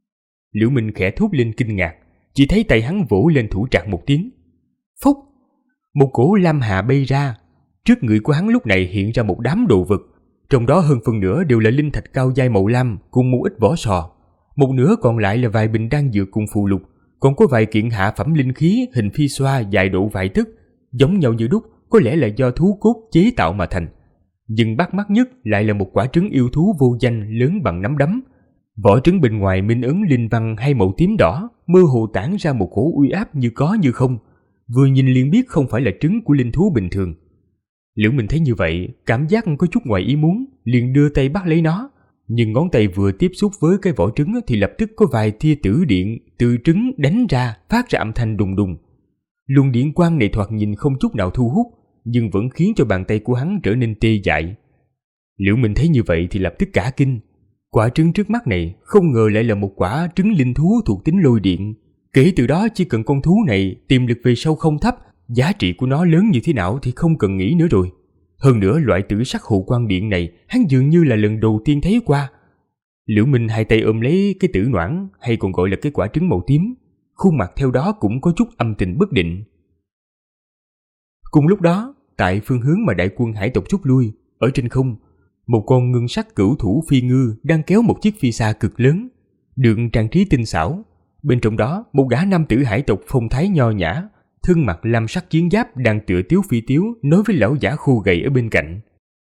[SPEAKER 2] Liễu Minh khẽ thốt lên kinh ngạc, chỉ thấy tay hắn vỗ lên thủ trạc một tiếng. Phốc! Một cỗ lam hà bay ra. Trước người của hắn lúc này hiện ra một đám đồ vật, trong đó hơn phần nửa đều là linh thạch cao dai màu lam cùng một ít vỏ sò. Một nửa còn lại là vài bình đan dược cùng phù lục, còn có vài kiện hạ phẩm linh khí hình phi xoa dài độ vài tấc, giống nhau như đúc, có lẽ là do thú cốt chế tạo mà thành. Nhưng bắt mắt nhất lại là một quả trứng yêu thú vô danh lớn bằng nắm đấm. Vỏ trứng bên ngoài minh ấn linh văn hai màu tím đỏ, mơ hồ tản ra một cỗ uy áp như có như không. Vừa nhìn liền biết không phải là trứng của linh thú bình thường. Liễu Minh thấy như vậy, cảm giác có chút ngoài ý muốn, liền đưa tay bắt lấy nó. Nhưng ngón tay vừa tiếp xúc với cái vỏ trứng thì lập tức có vài tia tử điện từ trứng đánh ra, phát ra âm thanh đùng đùng. Luồng điện quang này thoạt nhìn không chút nào thu hút, nhưng vẫn khiến cho bàn tay của hắn trở nên tê dại. Liễu Minh thấy như vậy thì lập tức cả kinh. Quả trứng trước mắt này không ngờ lại là một quả trứng linh thú thuộc tính lôi điện. Kể từ đó chỉ cần con thú này tiềm lực về sau không thấp, giá trị của nó lớn như thế nào thì không cần nghĩ nữa rồi. Hơn nữa loại tử sắc hộ quang điện này hắn dường như là lần đầu tiên thấy qua. Liễu Minh hai tay ôm lấy cái tử noãn, hay còn gọi là cái quả trứng màu tím, khuôn mặt theo đó cũng có chút âm tình bất định. Cùng lúc đó, tại phương hướng mà đại quân hải tộc rút lui, ở trên không, một con ngân sắc cửu thủ phi ngư đang kéo một chiếc phi xa cực lớn, được trang trí tinh xảo. Bên trong đó, một gã nam tử hải tộc phong thái nho nhã, thân mặc lam sắc chiến giáp đang tựa tiếu phi tiếu nói với lão giả khô gầy ở bên cạnh.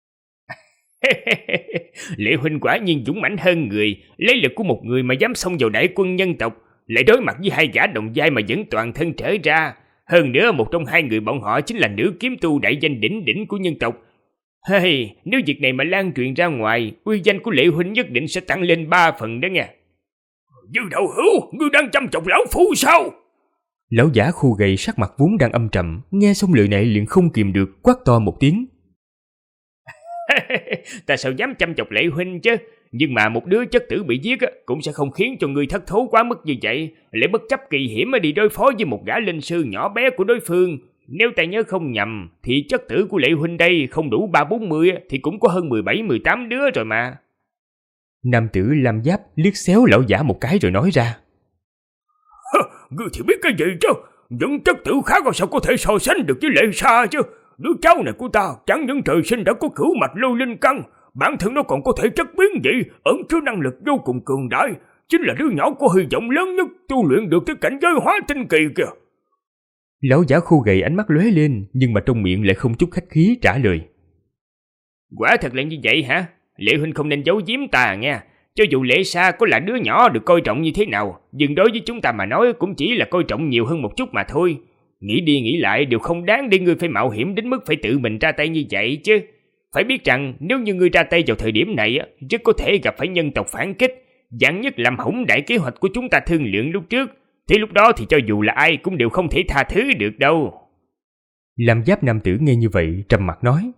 [SPEAKER 3] Lệ huynh quả nhiên dũng mãnh hơn người, lấy lực của một người mà dám xông vào đại quân nhân tộc, lại đối mặt với hai gã đồng giai mà vẫn toàn thân trở ra. Hơn nữa một trong hai người bọn họ chính là nữ kiếm tu đại danh đỉnh đỉnh của nhân tộc. Hey, nếu việc này mà lan truyền ra ngoài, uy danh của Lệ huynh nhất định sẽ tăng lên 3 phần đó nha. Dư đạo hữu, ngươi đang chăm chọc lão phu sao?
[SPEAKER 2] Lão giả khô gầy sắc mặt vốn đang âm trầm, nghe xong lời này liền không kìm được quát to một tiếng.
[SPEAKER 3] Ta sao dám chăm chọc Lệ huynh chứ? Nhưng mà một đứa chất tử bị giết cũng sẽ không khiến cho người thất thố quá mức như vậy, lại bất chấp kỳ hiểm mà đi đối phó với một gã linh sư nhỏ bé của đối phương. Nếu ta nhớ không nhầm thì chất tử của Lệ huynh đây không đủ 30-40 thì cũng có hơn 17-18 đứa rồi mà.
[SPEAKER 2] Nam tử lam giáp liếc xéo lão giả một cái rồi nói ra.
[SPEAKER 3] Ngươi thì biết cái gì chứ? Những chất tử khác sao có thể so sánh được với Lệ Sa chứ? Đứa cháu này của ta chẳng những trời sinh đã có cửu mạch lôi linh căn, bản thân nó còn có thể chất biến dị, ẩn chứa năng lực vô cùng cường đại, chính là đứa nhỏ có hy vọng lớn nhất tu luyện được tới cảnh giới hóa tinh kỳ kìa.
[SPEAKER 2] Lão giả khô gầy ánh mắt lóe lên, nhưng mà trong miệng lại không chút khách khí trả lời.
[SPEAKER 3] Quả thật là như vậy hả? Lệ huynh không nên giấu giếm ta nha. Cho dù Lệ Sa có là đứa nhỏ được coi trọng như thế nào, nhưng đối với chúng ta mà nói cũng chỉ là coi trọng nhiều hơn một chút mà thôi. Nghĩ đi nghĩ lại đều không đáng để ngươi phải mạo hiểm đến mức phải tự mình ra tay như vậy chứ. Phải biết rằng nếu như ngươi ra tay vào thời điểm này rất có thể gặp phải nhân tộc phản kích, vạn nhất làm hỏng đại kế hoạch của chúng ta thương lượng lúc trước, thì lúc đó thì cho dù là ai cũng đều không thể tha thứ được đâu.
[SPEAKER 2] Lam giáp nam tử nghe như vậy trầm mặt nói.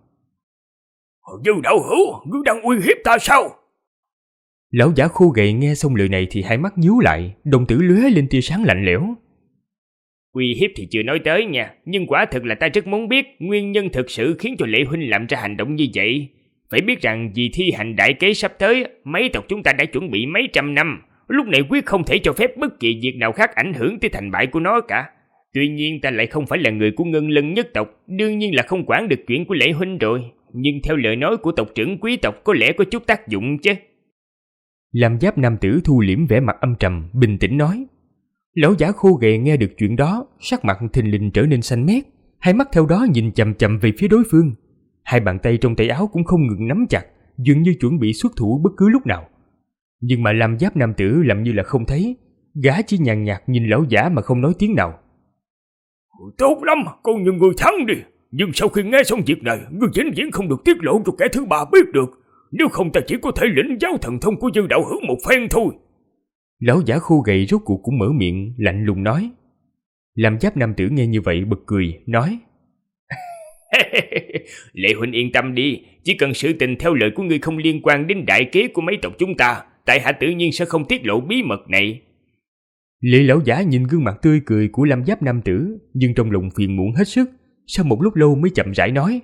[SPEAKER 3] Dư đạo hữu, ngươi đang uy hiếp ta sao?
[SPEAKER 2] Lão giả khô gầy nghe xong lời này thì hai mắt nhíu lại, đồng tử lóe lên tia sáng lạnh lẽo.
[SPEAKER 3] Uy hiếp thì chưa nói tới nha, nhưng quả thực là ta rất muốn biết nguyên nhân thực sự khiến cho Lệ huynh làm ra hành động như vậy. Phải biết rằng vì thi hành đại kế sắp tới, mấy tộc chúng ta đã chuẩn bị mấy trăm năm, lúc này quyết không thể cho phép bất kỳ việc nào khác ảnh hưởng tới thành bại của nó cả. Tuy nhiên ta lại không phải là người của Ngân Lân nhất tộc, đương nhiên là không quản được chuyện của Lệ huynh rồi, nhưng theo lời nói của tộc trưởng quý tộc có lẽ có chút tác dụng chứ.
[SPEAKER 2] Lam giáp nam tử thu liễm vẻ mặt âm trầm, bình tĩnh nói. Lão giả khô gầy nghe được chuyện đó, sắc mặt thình lình trở nên xanh mét, hai mắt theo đó nhìn chằm chằm về phía đối phương. Hai bàn tay trong tay áo cũng không ngừng nắm chặt, dường như chuẩn bị xuất thủ bất cứ lúc nào. Nhưng mà Lam giáp nam tử làm như là không thấy, gã chỉ nhàn nhạt nhìn lão giả mà không nói tiếng nào.
[SPEAKER 3] Tốt lắm, con như người thắng đi. Nhưng sau khi nghe xong việc này, ngươi vĩnh viễn không được tiết lộ cho kẻ thứ ba biết được. Nếu không ta chỉ có thể lĩnh giáo thần thông của Dư đạo hữu một phen thôi.
[SPEAKER 2] Lão giả khô gầy rốt cuộc cũng mở miệng lạnh lùng nói. Lam giáp nam tử nghe như vậy bật cười, nói.
[SPEAKER 3] Lệ huynh yên tâm đi, chỉ cần sự tình theo lời của ngươi không liên quan đến đại kế của mấy tộc chúng ta, tại hạ tự nhiên sẽ không tiết lộ bí mật này.
[SPEAKER 2] Lệ lão giả nhìn gương mặt tươi cười của Lam giáp nam tử, nhưng trong lòng phiền muộn hết sức, sau một lúc lâu mới chậm rãi nói.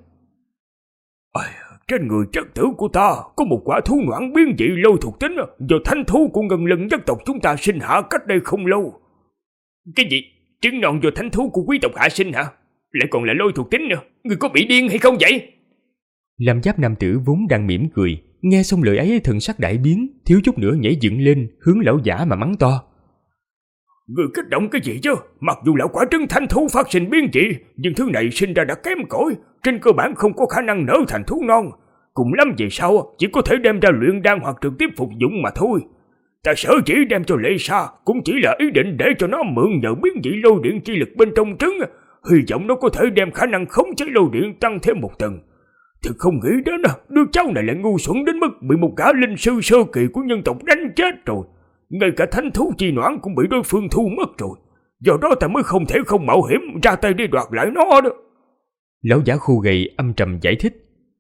[SPEAKER 3] Trên người chất tử của ta có một quả thú noãn biến dị lôi thuộc tính do thanh thú của Ngân Lân nhất tộc chúng ta sinh hạ cách đây không lâu. Cái gì? Trứng non do thánh thú của quý tộc hạ sinh hả? lại còn là lôi thuộc tính nữa. Ngươi có bị điên hay không vậy?
[SPEAKER 2] Lam Giáp nam tử vốn đang mỉm cười, nghe xong lời ấy thần sắc đại biến, thiếu chút nữa nhảy dựng lên hướng lão giả mà mắng to.
[SPEAKER 3] Ngươi kích động cái gì chứ? Mặc dù là quả trứng thanh thú phát sinh biến dị, nhưng thứ này sinh ra đã kém cỏi, trên cơ bản không có khả năng nở thành thú non. Cùng lắm về sau chỉ có thể đem ra luyện đan hoặc trực tiếp phục dụng mà thôi. Ta sở chỉ đem cho Lệ Sa cũng chỉ là ý định để cho nó mượn nhờ biến dị lôi điện chi lực bên trong trứng, hy vọng nó có thể đem khả năng khống chế lôi điện tăng thêm một tầng. Thực không nghĩ đến đứa cháu này lại ngu xuẩn đến mức bị một gã linh sư sơ kỳ của nhân tộc đánh chết rồi. Ngay cả thánh thú chi noãn cũng bị đối phương thu mất rồi. Do đó ta mới không thể không mạo hiểm ra tay đi đoạt lại nó đó.
[SPEAKER 2] Lão giả khô gầy âm trầm giải thích.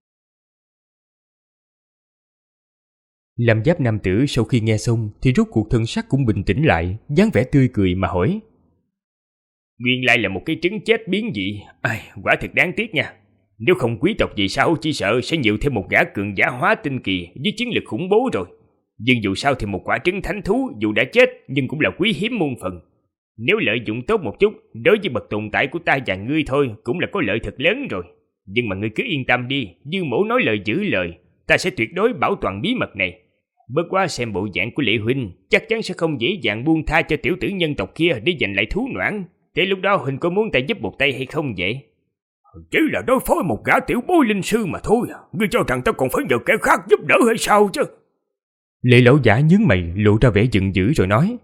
[SPEAKER 2] Lam Giáp nam tử sau khi nghe xong thì rốt cuộc thân sắc cũng bình tĩnh lại, dáng vẻ tươi cười mà hỏi.
[SPEAKER 3] Nguyên lai là một cái trứng chết biến dị. Quả thực đáng tiếc nha. Nếu không quý tộc vì sao chỉ sợ sẽ nhiều thêm một gã cường giả hóa tinh kỳ với chiến lực khủng bố rồi. Nhưng dù sao thì một quả trứng thánh thú dù đã chết nhưng cũng là quý hiếm muôn phần. Nếu lợi dụng tốt một chút, đối với bậc tồn tại của ta và ngươi thôi cũng là có lợi thật lớn rồi. Nhưng mà ngươi cứ yên tâm đi, Dương mỗ nói lời giữ lời, ta sẽ tuyệt đối bảo toàn bí mật này. Bất quá xem bộ dạng của Lệ huynh, chắc chắn sẽ không dễ dàng buông tha cho tiểu tử nhân tộc kia để giành lại thú noãn. Thế lúc đó huynh có muốn ta giúp một tay hay không vậy? Chỉ là đối phó một gã tiểu bối linh sư mà thôi. Ngươi cho rằng ta còn phải nhờ kẻ khác giúp đỡ hay sao chứ?
[SPEAKER 2] Lệ lão giả nhướng mày lộ ra vẻ giận dữ rồi nói.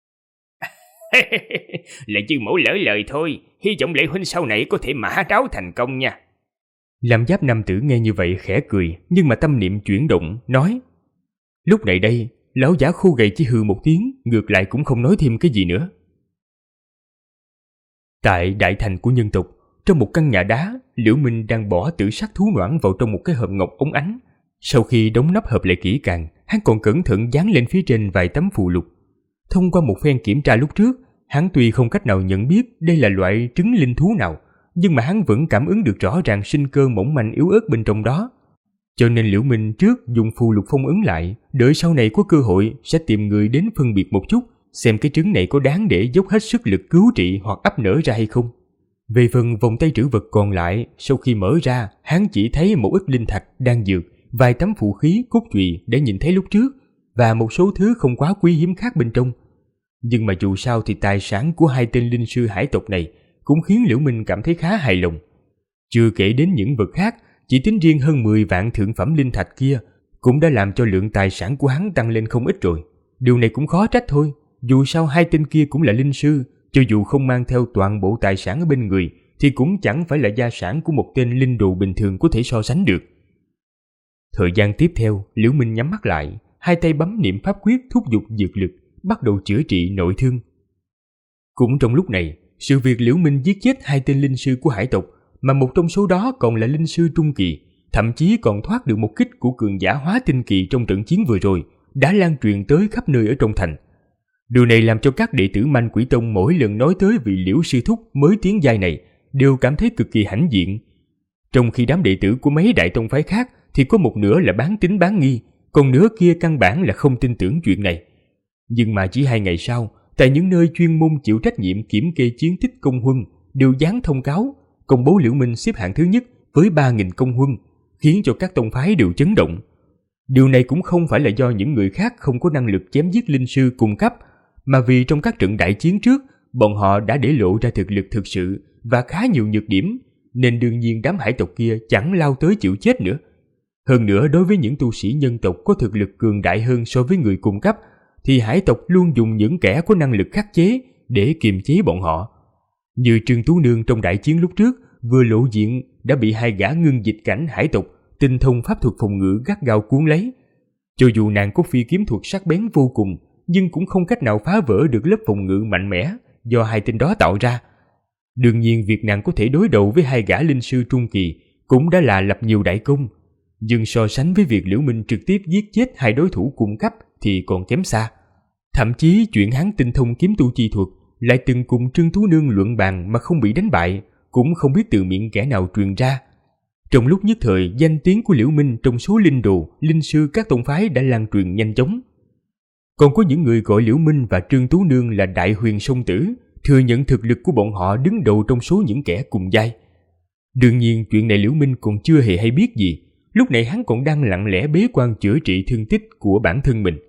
[SPEAKER 3] Là Dương mỗ lỡ lời thôi, hy vọng Lệ huynh sau này có thể mã đáo thành công nha.
[SPEAKER 2] Lam Giáp nam tử nghe như vậy khẽ cười, nhưng mà tâm niệm chuyển động, nói. Lúc này đây, lão giả khô gầy chỉ hừ một tiếng, ngược lại cũng không nói thêm cái gì nữa. Tại đại thành của nhân tộc, trong một căn nhà đá, Liễu Minh đang bỏ tử sắc thú noãn vào trong một cái hộp ngọc óng ánh. Sau khi đóng nắp hộp lại kỹ càng, hắn còn cẩn thận dán lên phía trên vài tấm phù lục. Thông qua một phen kiểm tra lúc trước, hắn tuy không cách nào nhận biết đây là loại trứng linh thú nào, nhưng mà hắn vẫn cảm ứng được rõ ràng sinh cơ mỏng manh yếu ớt bên trong đó. Cho nên Liễu Minh trước dùng phù lục phong ấn lại, đợi sau này có cơ hội sẽ tìm người đến phân biệt một chút, xem cái trứng này có đáng để dốc hết sức lực cứu trị hoặc ấp nở ra hay không. Về phần vòng tay trữ vật còn lại, sau khi mở ra, hắn chỉ thấy một ít linh thạch, đan dược, vài tấm phù khí, cốt trụy để nhìn thấy lúc trước, và một số thứ không quá quý hiếm khác bên trong. Nhưng mà dù sao thì tài sản của hai tên linh sư hải tộc này cũng khiến Liễu Minh cảm thấy khá hài lòng. Chưa kể đến những vật khác, chỉ tính riêng hơn 10 vạn thượng phẩm linh thạch kia cũng đã làm cho lượng tài sản của hắn tăng lên không ít rồi. Điều này cũng khó trách thôi, dù sao hai tên kia cũng là linh sư, cho dù không mang theo toàn bộ tài sản ở bên người thì cũng chẳng phải là gia sản của một tên linh đồ bình thường có thể so sánh được. Thời gian tiếp theo, Liễu Minh nhắm mắt lại, hai tay bấm niệm pháp quyết thúc giục dược lực, bắt đầu chữa trị nội thương. Cũng trong lúc này, sự việc Liễu Minh giết chết hai tên linh sư của hải tộc, mà một trong số đó còn là linh sư trung kỳ, thậm chí còn thoát được một kích của cường giả hóa tinh kỳ trong trận chiến vừa rồi, đã lan truyền tới khắp nơi ở trong thành. Điều này làm cho các đệ tử Manh Quỷ Tông mỗi lần nói tới vị Liễu sư thúc mới tiến giai này đều cảm thấy cực kỳ hãnh diện. Trong khi đám đệ tử của mấy đại tông phái khác thì có một nửa là bán tín bán nghi, còn nửa kia căn bản là không tin tưởng chuyện này. Nhưng mà chỉ 2 ngày sau, tại những nơi chuyên môn chịu trách nhiệm kiểm kê chiến tích công huân đều dán thông cáo công bố Liễu Minh xếp hạng thứ nhất với 3.000 công huân, khiến cho các tông phái đều chấn động. Điều này cũng không phải là do những người khác không có năng lực chém giết linh sư cung cấp, mà vì trong các trận đại chiến trước, bọn họ đã để lộ ra thực lực thực sự và khá nhiều nhược điểm, nên đương nhiên đám hải tộc kia chẳng lao tới chịu chết nữa. Hơn nữa, đối với những tu sĩ nhân tộc có thực lực cường đại hơn so với người cung cấp, thì hải tộc luôn dùng những kẻ có năng lực khắc chế để kiềm chế bọn họ. Như Trương Tú Nương trong đại chiến lúc trước vừa lộ diện đã bị 2 gã ngưng dịch cảnh hải tộc tinh thông pháp thuật phòng ngự gắt gao cuốn lấy. Cho dù nàng có phi kiếm thuật sắc bén vô cùng, nhưng cũng không cách nào phá vỡ được lớp phòng ngự mạnh mẽ do 2 tên đó tạo ra. Đương nhiên việc nàng có thể đối đầu với 2 gã linh sư trung kỳ cũng đã là lập nhiều đại công, nhưng so sánh với việc Liễu Minh trực tiếp giết chết 2 đối thủ cung cấp thì còn kém xa. Thậm chí chuyện hắn tinh thông kiếm tu chi thuật, lại từng cùng Trương Tú Nương luận bàn mà không bị đánh bại, cũng không biết từ miệng kẻ nào truyền ra. Trong lúc nhất thời, danh tiếng của Liễu Minh trong số linh đồ, linh sư các tông phái đã lan truyền nhanh chóng. Còn có những người gọi Liễu Minh và Trương Tú Nương là Đại Huyền Song Tử thừa nhận thực lực của bọn họ đứng đầu trong số những kẻ cùng giai. Đương nhiên chuyện này Liễu Minh còn chưa hề hay biết gì, lúc này hắn còn đang lặng lẽ bế quan chữa trị thương tích của bản thân mình.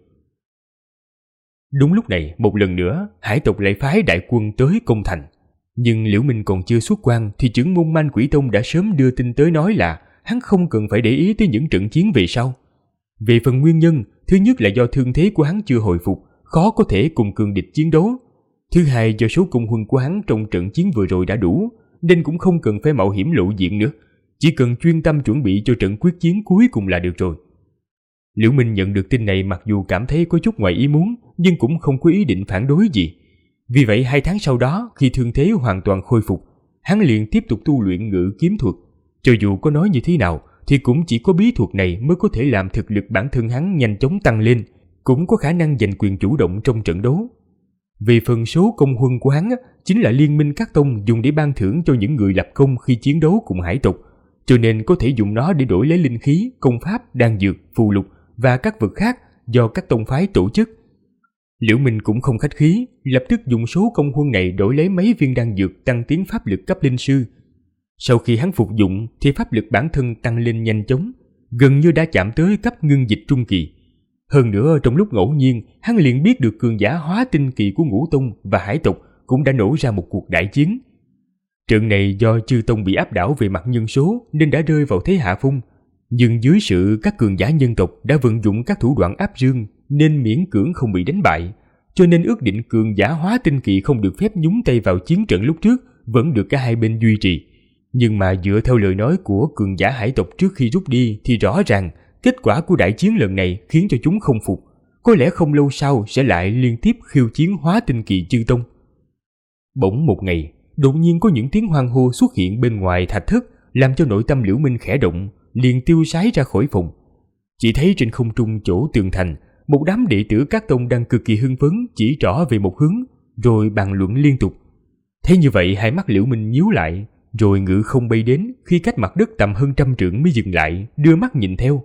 [SPEAKER 2] Đúng lúc này, một lần nữa, hải tộc lại phái đại quân tới công thành. Nhưng Liễu Minh còn chưa xuất quan thì trưởng môn Man Quỷ Tông đã sớm đưa tin tới nói là hắn không cần phải để ý tới những trận chiến về sau. Về phần nguyên nhân, thứ nhất là do thương thế của hắn chưa hồi phục, khó có thể cùng cường địch chiến đấu. Thứ hai, do số công huân của hắn trong trận chiến vừa rồi đã đủ, nên cũng không cần phải mạo hiểm lộ diện nữa, chỉ cần chuyên tâm chuẩn bị cho trận quyết chiến cuối cùng là được rồi. Liễu Minh nhận được tin này mặc dù cảm thấy có chút ngoài ý muốn, nhưng cũng không có ý định phản đối gì. Vì vậy 2 tháng sau đó, khi thương thế hoàn toàn khôi phục, hắn liền tiếp tục tu luyện ngự kiếm thuật. Cho dù có nói như thế nào, thì cũng chỉ có bí thuật này mới có thể làm thực lực bản thân hắn nhanh chóng tăng lên, cũng có khả năng giành quyền chủ động trong trận đấu. Về phần số công huân của hắn, chính là liên minh các tông dùng để ban thưởng cho những người lập công khi chiến đấu cùng hải tộc, cho nên có thể dùng nó để đổi lấy linh khí, công pháp, đan dược, phù lục và các vật khác do các tông phái tổ chức. Liễu Minh cũng không khách khí, lập tức dùng số công huân này đổi lấy mấy viên đan dược tăng tiến pháp lực cấp linh sư. Sau khi hắn phục dụng thì pháp lực bản thân tăng lên nhanh chóng, gần như đã chạm tới cấp ngưng dịch trung kỳ. Hơn nữa trong lúc ngẫu nhiên, hắn liền biết được cường giả hóa tinh kỳ của Ngũ Tông và hải tộc cũng đã nổ ra một cuộc đại chiến. Trận này do chư tông bị áp đảo về mặt nhân số nên đã rơi vào thế hạ phong, nhưng dưới sự các cường giả nhân tộc đã vận dụng các thủ đoạn áp dương nên miễn cưỡng không bị đánh bại, cho nên ước định cường giả hóa tinh kỳ không được phép nhúng tay vào chiến trận lúc trước vẫn được cả hai bên duy trì. Nhưng mà dựa theo lời nói của cường giả hải tộc trước khi rút đi thì rõ ràng kết quả của đại chiến lần này khiến cho chúng không phục, có lẽ không lâu sau sẽ lại liên tiếp khiêu chiến hóa tinh kỳ chư tông. Bỗng một ngày, đột nhiên có những tiếng hoan hô xuất hiện bên ngoài thạch thất, làm cho nội tâm Liễu Minh khẽ động, liền tiêu sái ra khỏi phòng. Chỉ thấy trên không trung chỗ tường thành, một đám đệ tử các tông đang cực kỳ hưng phấn chỉ trỏ về một hướng, rồi bàn luận liên tục. Thấy như vậy, hai mắt Liễu Minh nhíu lại, rồi ngự không bay đến, khi cách mặt đất tầm hơn 100 trượng mới dừng lại, đưa mắt nhìn theo.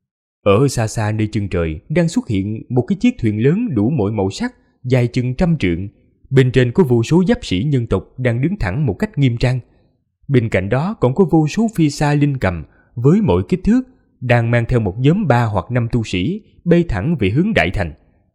[SPEAKER 2] Ở xa xa nơi chân trời đang xuất hiện một cái chiếc thuyền lớn đủ mọi màu sắc, dài chừng 100 trượng. Bên trên có vô số giáp sĩ nhân tộc đang đứng thẳng một cách nghiêm trang. Bên cạnh đó còn có vô số phi xa linh cầm với mọi kích thước đang mang theo một nhóm 3 hoặc 5 tu sĩ bay thẳng về hướng đại thành.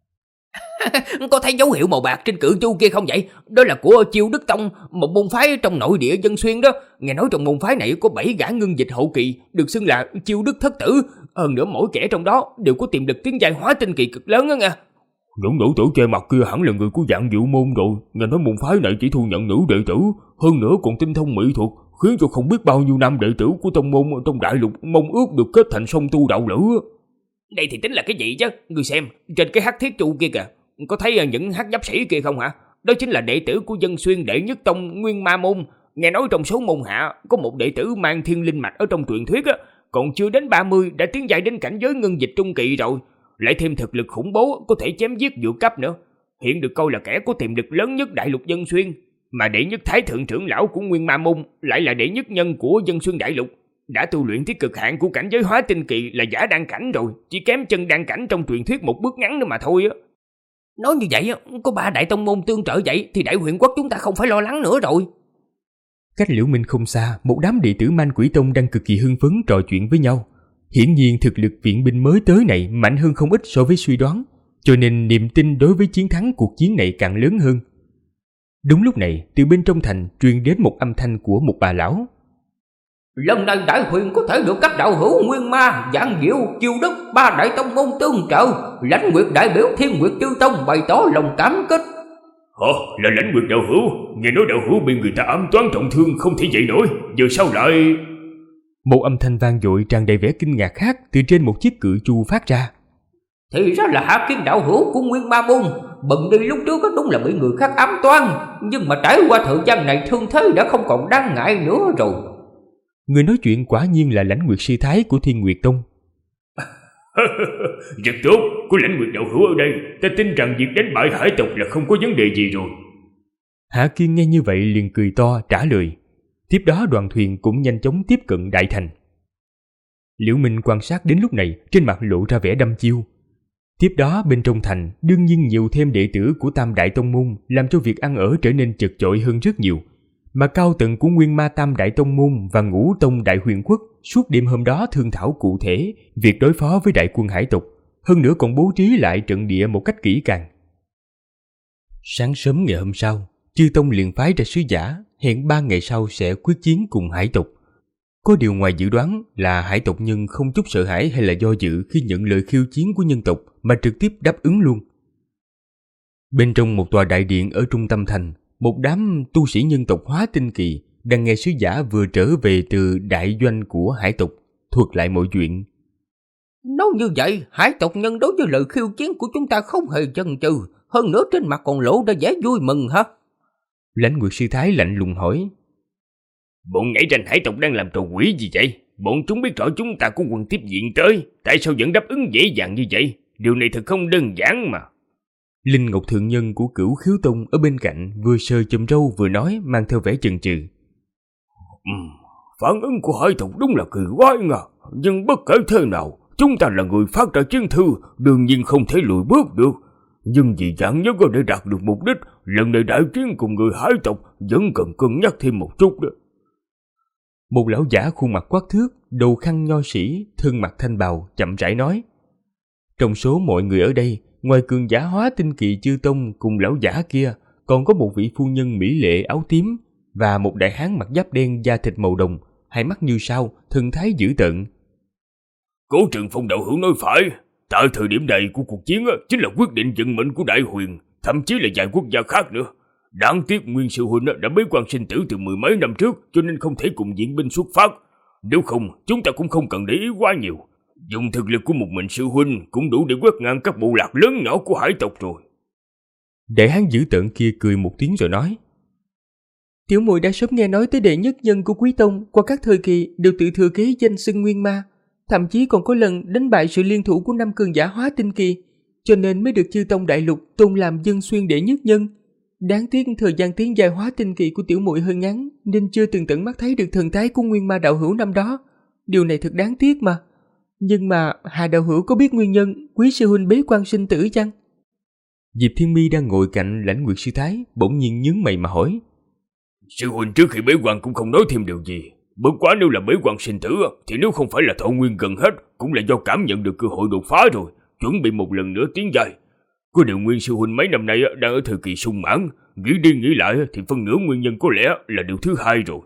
[SPEAKER 3] Có thấy dấu hiệu màu bạc trên cự chu kia không vậy? Đó là của Chiêu Đức Tông, một môn phái trong nội địa Dân Xuyên đó. Nghe nói trong môn phái này có 7 gã ngưng dịch hậu kỳ, được xưng là Chiêu Đức Thất Tử. Hơn nữa mỗi kẻ trong đó đều có tiềm lực tiến giai hóa tinh kỳ cực lớn đó nha.
[SPEAKER 2] Những nữ tử che mặt kia hẳn là người của Dạng Diệu môn rồi. Nghe nói môn phái này chỉ thu nhận nữ đệ tử, hơn nữa còn tinh thông mỹ thuật, khiến cho không biết bao nhiêu năm đệ tử của tông môn trong đại lục mong ước được kết thành song tu đạo lữ.
[SPEAKER 3] Đây thì tính là cái gì chứ? Người xem, trên cái hắc thiết trụ kia kìa, có thấy những hắc giáp sĩ kia không hả? Đó chính là đệ tử của Dân Xuyên đệ nhất tông Nguyên Ma môn. Nghe nói trong số môn hạ có một đệ tử mang thiên linh mạch ở trong truyền thuyết á, còn chưa đến 30 đã tiến giai đến cảnh giới ngân dịch trung kỳ rồi, lại thêm thực lực khủng bố có thể chém giết vượt cấp nữa. Hiện được coi là kẻ có tiềm lực lớn nhất đại lục Dân Xuyên, mà đệ nhất thái thượng trưởng lão của Nguyên Ma môn lại là đệ nhất nhân của Dân Xuyên đại lục, đã tu luyện tới cực hạn của cảnh giới hóa tinh kỳ là giả đan cảnh rồi, chỉ kém chân đan cảnh trong truyền thuyết một bước ngắn nữa mà thôi á. Nói như vậy, có 3 đại tông môn tương trợ vậy thì đại huyện quốc chúng ta không phải lo lắng nữa rồi.
[SPEAKER 2] Cách Liễu Minh không xa, một đám đệ tử Man Quỷ Tông đang cực kỳ hưng phấn trò chuyện với nhau. Hiển nhiên thực lực viện binh mới tới này mạnh hơn không ít so với suy đoán, cho nên niềm tin đối với chiến thắng cuộc chiến này càng lớn hơn. Đúng lúc này, từ bên trong thành truyền đến một âm thanh của một bà lão.
[SPEAKER 3] Lần này đại huyền có thể được các đạo hữu Nguyên Ma, Dạng Diệu, Chiêu Đức 3 đại tông môn tương trợ. Lãnh Nguyệt đại biểu Thiên Nguyệt Chư Tông bày tỏ lòng cảm kích.
[SPEAKER 2] Là Lãnh Nguyệt đạo hữu, nghe nói đạo hữu bị người ta ám toán trọng thương không thể dậy nổi, giờ sao lại... Một âm thanh vang dội tràn đầy vẻ kinh ngạc khác từ trên một chiếc cự chu phát ra.
[SPEAKER 3] Thì ra là Hạ Kiên đạo hữu của Nguyên Ma môn. Bận đi lúc trước đúng là bị người khác ám toán, nhưng mà trải qua thời gian này thương thế đã không còn đáng ngại nữa rồi.
[SPEAKER 2] Người nói chuyện quả nhiên là Lãnh Nguyệt sư thái của Thiên Nguyệt Tông.
[SPEAKER 3] Rất tốt, có Lãnh Nguyệt đạo hữu ở đây, ta tin rằng việc đánh bại hải tộc là không có vấn đề gì rồi.
[SPEAKER 2] Hạ Kiên nghe như vậy liền cười to trả lời. Tiếp đó đoàn thuyền cũng nhanh chóng tiếp cận đại thành. Liễu Minh quan sát đến lúc này, trên mặt lộ ra vẻ đăm chiêu. Tiếp đó bên trong thành đương nhiên nhiều thêm đệ tử của Tam Đại Tông Môn, làm cho việc ăn ở trở nên chật chội hơn rất nhiều. Mà cao tầng của Nguyên Ma Tam Đại Tông Môn và Ngũ Tông Đại Huyền Quốc suốt đêm hôm đó thương thảo cụ thể việc đối phó với đại quân hải tộc, hơn nữa còn bố trí lại trận địa một cách kỹ càng. Sáng sớm ngày hôm sau, chư tông liền phái ra sứ giả, hẹn 3 ngày sau sẽ quyết chiến cùng hải tộc. Có điều ngoài dự đoán là hải tộc nhân không chút sợ hãi hay là do dự khi nhận lời khiêu chiến của nhân tộc mà trực tiếp đáp ứng luôn. Bên trong một tòa đại điện ở trung tâm thành, một đám tu sĩ nhân tộc Hóa Tinh Kỳ đang nghe sứ giả vừa trở về từ đại doanh của hải tộc thuật lại mọi chuyện.
[SPEAKER 4] Nói như vậy, hải tộc nhân đối với lời khiêu chiến của chúng ta không hề chần chừ, hơn nữa trên mặt còn lộ ra vẻ vui mừng hả?
[SPEAKER 2] Lãnh Nguyệt Sư Thái lạnh lùng hỏi.
[SPEAKER 3] Bọn nhảy ranh hải tộc đang làm trò quỷ gì vậy? Bọn chúng biết rõ chúng ta có quân tiếp viện tới, tại sao vẫn đáp ứng dễ dàng như vậy? Điều này thật không đơn giản mà.
[SPEAKER 2] Linh Ngọc Thượng Nhân của Cửu Khiếu Tông ở bên cạnh vừa sờ chùm râu vừa nói mang theo vẻ chần chừ.
[SPEAKER 3] Phản ứng của hải tộc đúng là kỳ quái ngà, nhưng bất kể thế nào, chúng ta là người phát ra chiến thư, đương nhiên không thể lùi bước được. Nhưng vì dạng nhất để đạt được mục đích, lần này đại chiến cùng người hải tộc vẫn cần cân nhắc thêm một chút đó.
[SPEAKER 2] Một lão giả khuôn mặt quắc thước, đầu khăn nho sĩ, thân mặc thanh bào, chậm rãi nói. Trong số mọi người ở đây, ngoài cường giả Hóa Tinh Kỳ chư tông cùng lão giả kia, còn có một vị phu nhân mỹ lệ áo tím và một đại hán mặc giáp đen da thịt màu đồng, hai mắt như sao, thần thái dữ tợn.
[SPEAKER 3] Cố Trường Phong đạo hữu nói phải, tại thời điểm này của cuộc chiến chính là quyết định vận mệnh của Đại Huyền, thậm chí là vài quốc gia khác nữa. Đáng tiếc Nguyên Sư Huynh đã bế quan sinh tử từ 10 mấy năm trước, cho nên không thể cùng viện binh xuất phát. Nếu không, chúng ta cũng không cần để ý quá nhiều. Dùng thực lực của một mình Sư Huynh cũng đủ để quét ngang các bộ lạc lớn nhỏ của hải tộc rồi.
[SPEAKER 2] Đại hán dữ tợn kia cười một tiếng rồi nói.
[SPEAKER 1] Tiểu muội đã sớm nghe nói tới đệ nhất nhân của Quý Tông qua các thời kỳ đều tự thừa kế danh xưng Nguyên Ma, thậm chí còn có lần đánh bại sự liên thủ của 5 cường giả Hóa Tinh Kỳ, cho nên mới được chư tông đại lục tôn làm dân xuyên đệ nhất nhân. Đáng tiếc thời gian tiến dài Hóa Tinh Kỳ của tiểu muội hơi ngắn, nên chưa từng tận mắt thấy được thần thái của Nguyên Ma đạo hữu năm đó. Điều này thật đáng tiếc mà. Nhưng mà Hà đạo hữu có biết nguyên nhân Quý sư huynh bế quan sinh tử chăng?
[SPEAKER 2] Diệp Thiên Mi đang ngồi cạnh Lãnh Nguyệt Sư Thái, bỗng nhiên nhướng mày mà hỏi.
[SPEAKER 3] Sư Huynh trước khi bế quan cũng không nói thêm điều gì. Bất quá nếu là bế quan sinh tử thì nếu không phải là thọ nguyên gần hết, cũng là do cảm nhận được cơ hội đột phá rồi, chuẩn bị một lần nữa tiến dài. Có điều Nguyên Sư Huynh mấy năm nay đang ở thời kỳ sung mãn, nghĩ đi nghĩ lại thì phân nửa nguyên nhân có lẽ là điều thứ hai rồi.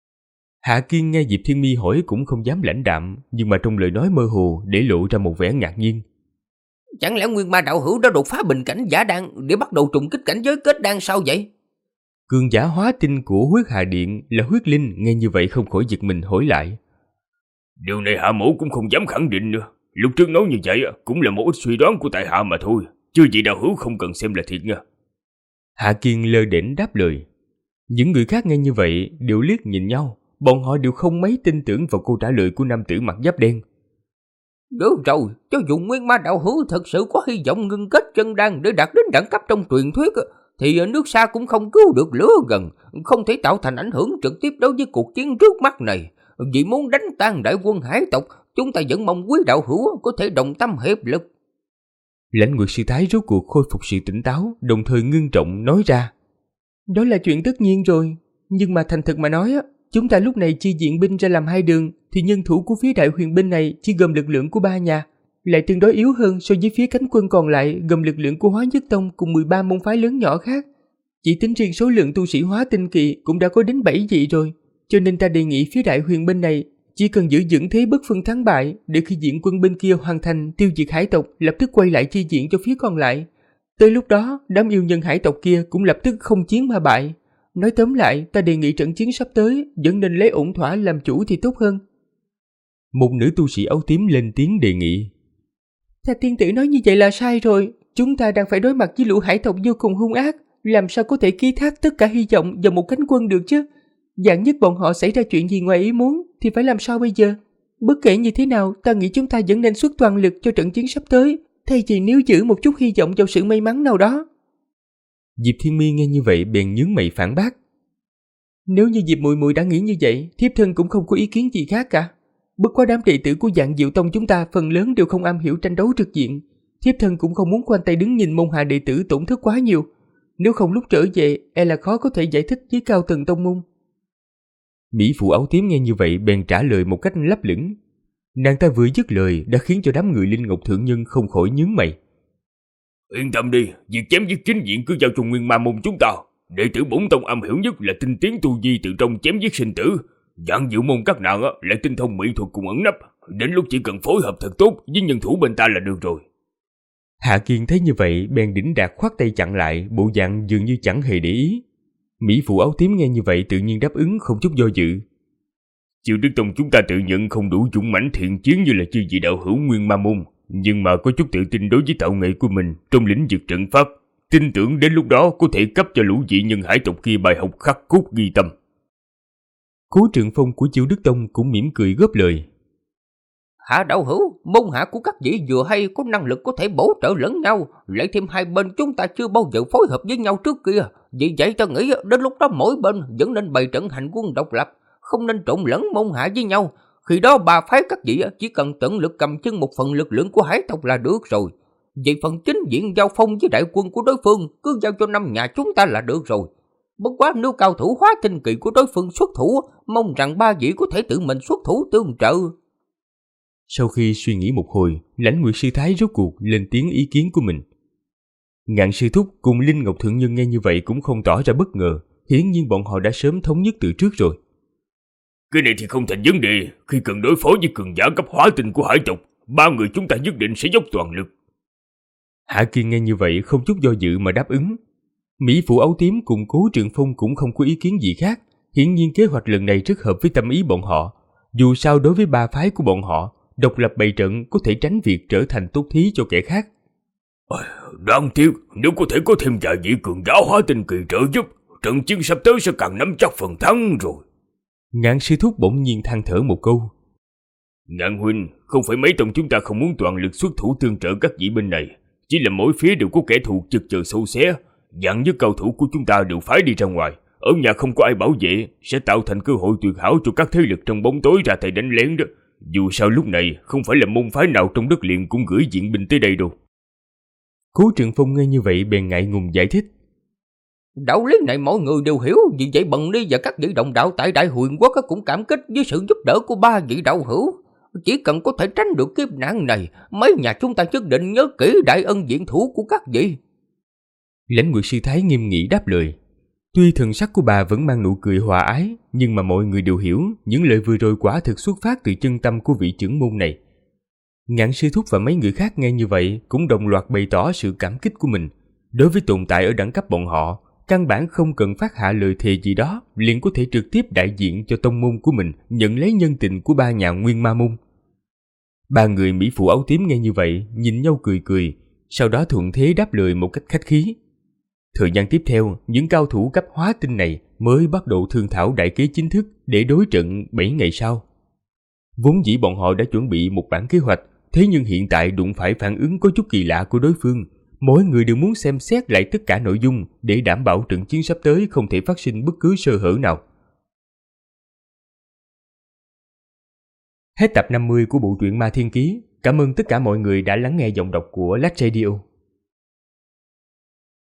[SPEAKER 2] Hạ Kiên nghe Diệp Thiên Mi hỏi cũng không dám lãnh đạm, nhưng mà trong lời nói mơ hồ để lộ ra một vẻ ngạc nhiên.
[SPEAKER 4] Chẳng lẽ Nguyên Ma đạo hữu đã đột phá bình cảnh giả đan để bắt đầu trùng kích cảnh giới kết đan sao vậy?
[SPEAKER 2] Cường giả hóa tinh của Huyết Hà Điện là Huyết Linh nghe như vậy không khỏi giật mình hỏi lại.
[SPEAKER 3] Điều này Hạ Mẫu cũng không dám khẳng định nữa. Lúc trước nói như vậy cũng là một ít suy đoán của tại Hạ mà thôi, chưa gì đạo hữu không cần xem là thiệt nha.
[SPEAKER 2] Hạ Kiên lơ đễnh đáp lời. Những người khác nghe như vậy đều liếc nhìn nhau, bọn họ đều không mấy tin tưởng vào câu trả lời của nam tử mặc giáp đen.
[SPEAKER 4] Được rồi, cho dù Nguyên Ma đạo hữu thật sự có hy vọng ngưng kết chân đan để đạt đến đẳng cấp trong truyền thuyết, thì nước xa cũng không cứu được lửa gần, không thể tạo thành ảnh hưởng trực tiếp đối với cuộc chiến trước mắt này. Vì muốn đánh tan đại quân hải tộc, chúng ta vẫn mong Quý đạo hữu có thể đồng tâm hiệp lực.
[SPEAKER 2] Lãnh Nguyệt Sư Thái rốt cuộc khôi phục sự tỉnh táo, đồng thời ngưng trọng nói ra.
[SPEAKER 1] Đó là chuyện tất nhiên rồi, nhưng mà thành thực mà nói, chúng ta lúc này chia diện binh ra làm 2 đường, thì nhân thủ của phía đại huyền binh này chỉ gồm lực lượng của 3 nhà, lại tương đối yếu hơn so với phía cánh quân còn lại gồm lực lượng của Hóa Nhất Tông cùng 13 môn phái lớn nhỏ khác. Chỉ tính riêng số lượng tu sĩ Hóa Tinh Kỳ cũng đã có đến 7 vị rồi, cho nên ta đề nghị phía đại huyền binh này chỉ cần giữ vững thế bất phân thắng bại, để khi diện quân bên kia hoàn thành tiêu diệt hải tộc lập tức quay lại chi diện cho phía còn lại. Tới lúc đó, đám yêu nhân hải tộc kia cũng lập tức không chiến mà bại. Nói tóm lại, ta đề nghị trận chiến sắp tới vẫn nên lấy ổn thỏa làm chủ thì tốt hơn.
[SPEAKER 2] Một nữ tu sĩ áo tím lên tiếng đề nghị.
[SPEAKER 1] Thạch tiên tử nói như vậy là sai rồi. Chúng ta đang phải đối mặt với lũ hải tộc vô cùng hung ác, làm sao có thể ký thác tất cả hy vọng vào một cánh quân được chứ? Vạn nhất bọn họ xảy ra chuyện gì ngoài ý muốn thì phải làm sao bây giờ? Bất kể như thế nào, ta nghĩ chúng ta vẫn nên xuất toàn lực cho trận chiến sắp tới, thay vì níu giữ một chút hy vọng vào sự may mắn nào đó.
[SPEAKER 2] Diệp Thiên Mi nghe như vậy bèn nhướng mày phản bác.
[SPEAKER 1] Nếu như Diệp muội muội đã nghĩ như vậy, thiếp thân cũng không có ý kiến gì khác cả. Bất quá đám đệ tử của Vạn Diệu Tông chúng ta phần lớn đều không am hiểu tranh đấu trực diện. thiếp thân cũng không muốn khoanh tay đứng nhìn môn hạ đệ tử tổn thất quá nhiều. Nếu không lúc trở về, e là khó có thể giải thích với cao tầng tông môn.
[SPEAKER 2] Mỹ phụ áo tím nghe như vậy bèn trả lời một cách lấp lửng. Nàng ta vừa dứt lời đã khiến cho đám người Linh Ngọc Thượng Nhân không khỏi nhướng mày.
[SPEAKER 3] Yên tâm đi, việc chém giết chính diện cứ giao cho Nguyên Ma môn chúng ta. Đệ tử bổn tông am hiểu nhất là tinh tiến tu vi từ trong chém giết sinh tử. Dạng diệu môn các nàng lại tinh thông mỹ thuật cùng ẩn nấp. Đến lúc chỉ cần phối hợp thật tốt với nhân thủ bên ta là được rồi.
[SPEAKER 2] Hạ Kiên thấy như vậy bèn đỉnh đạt khoát tay chặn lại, bộ dạng dường như chẳng hề để ý. Mỹ phụ áo tím nghe như vậy tự nhiên đáp ứng không chút do dự.
[SPEAKER 3] Chiêu Đức Tông chúng ta tự nhận không đủ dũng mãnh thiện chiến như là chư vị đạo hữu Nguyên Ma môn, nhưng mà có chút tự tin đối với tạo nghệ của mình trong lĩnh vực trận pháp, tin tưởng đến lúc đó có thể cấp cho lũ dị nhân hải tộc kia bài học khắc cốt ghi tâm.
[SPEAKER 2] Cố Trường Phong của Chiêu Đức Tông cũng mỉm cười góp lời.
[SPEAKER 4] Hạ đạo hữu, môn hạ của các vị vừa hay có năng lực có thể bổ trợ lẫn nhau, lại thêm hai bên chúng ta chưa bao giờ phối hợp với nhau trước kia. Vì vậy ta nghĩ đến lúc đó mỗi bên vẫn nên bày trận hành quân độc lập, không nên trộn lẫn môn hạ với nhau. Khi đó ba phái các vị chỉ cần tận lực cầm chân một phần lực lượng của hải tộc là được rồi. Về phần chính diện giao phong với đại quân của đối phương cứ giao cho năm nhà chúng ta là được rồi. Bất quá nếu cao thủ hóa tinh kỳ của đối phương xuất thủ, mong rằng ba vị có thể tự mình xuất thủ tương trợ.
[SPEAKER 2] Sau khi suy nghĩ một hồi, Lãnh Nguyệt sư thái rốt cuộc lên tiếng ý kiến của mình. Ngạn sư thúc cùng Linh Ngọc Thượng Nhân nghe như vậy cũng không tỏ ra bất ngờ, hiển nhiên bọn họ đã sớm thống nhất từ trước rồi.
[SPEAKER 3] Cái này thì không thành vấn đề, khi cần đối phó với cường giả cấp hóa tinh của hải tộc, ba người chúng ta nhất định sẽ dốc toàn lực.
[SPEAKER 2] Hạ Kiên nghe như vậy không chút do dự mà đáp ứng. Mỹ phụ áo tím cùng Cố Trường Phong cũng không có ý kiến gì khác, hiển nhiên kế hoạch lần này rất hợp với tâm ý bọn họ. Dù sao đối với ba phái của bọn họ, độc lập bày trận có thể tránh việc trở thành tốt thí cho kẻ khác.
[SPEAKER 3] Đáng tiếc, nếu có thể có thêm vài vị cường giả hóa tinh kỳ trợ giúp, trận chiến sắp tới sẽ càng nắm chắc phần thắng rồi.
[SPEAKER 2] Ngạn sư thúc bỗng nhiên than thở một câu.
[SPEAKER 3] Ngạn huynh, không phải mấy tông chúng ta không muốn toàn lực xuất thủ tương trợ các vị bên này, chỉ là mỗi phía đều có kẻ thù chực chờ sâu xé, dặn với cao thủ của chúng ta đều phái đi ra ngoài, ở nhà không có ai bảo vệ, sẽ tạo thành cơ hội tuyệt hảo cho các thế lực trong bóng tối ra tay đánh lén đó. Dù sao lúc này không phải là môn phái nào trong đất liền cũng gửi viện binh tới đây đâu.
[SPEAKER 2] Cố Trường Phong nghe như vậy bèn ngại ngùng giải thích.
[SPEAKER 4] Đạo lý này mọi người đều hiểu, vì vậy Bần Ni và các vị đồng đạo tại Đại Huyền Quốc cũng cảm kích với sự giúp đỡ của ba vị đạo hữu. Chỉ cần có thể tránh được kiếp nạn này, mấy nhà chúng ta nhất định nhớ kỹ đại ân viện thủ của các vị.
[SPEAKER 2] Lãnh Nguyệt sư thái nghiêm nghị đáp lời. Tuy thần sắc của bà vẫn mang nụ cười hòa ái, nhưng mà mọi người đều hiểu những lời vừa rồi quả thực xuất phát từ chân tâm của vị trưởng môn này. Ngạn sư thúc và mấy người khác nghe như vậy cũng đồng loạt bày tỏ sự cảm kích của mình. Đối với tồn tại ở đẳng cấp bọn họ, căn bản không cần phát hạ lời thề gì đó, liền có thể trực tiếp đại diện cho tông môn của mình nhận lấy nhân tình của ba nhà Nguyên Ma môn. Ba người Mỹ phụ áo tím nghe như vậy, nhìn nhau cười cười, sau đó thuận thế đáp lời một cách khách khí. Thời gian tiếp theo, những cao thủ cấp hóa tinh này mới bắt đầu thương thảo đại kế chính thức để đối trận 7 ngày sau. Vốn dĩ bọn họ đã chuẩn bị một bản kế hoạch, thế nhưng hiện tại đụng phải phản ứng có chút kỳ lạ của đối phương. Mỗi người đều muốn xem xét lại tất cả nội dung để đảm bảo trận chiến sắp tới không thể phát sinh bất cứ sơ hở nào. Hết tập 50 của bộ truyện Ma Thiên Ký. Cảm ơn tất cả mọi người đã lắng nghe giọng đọc của Lách Radio.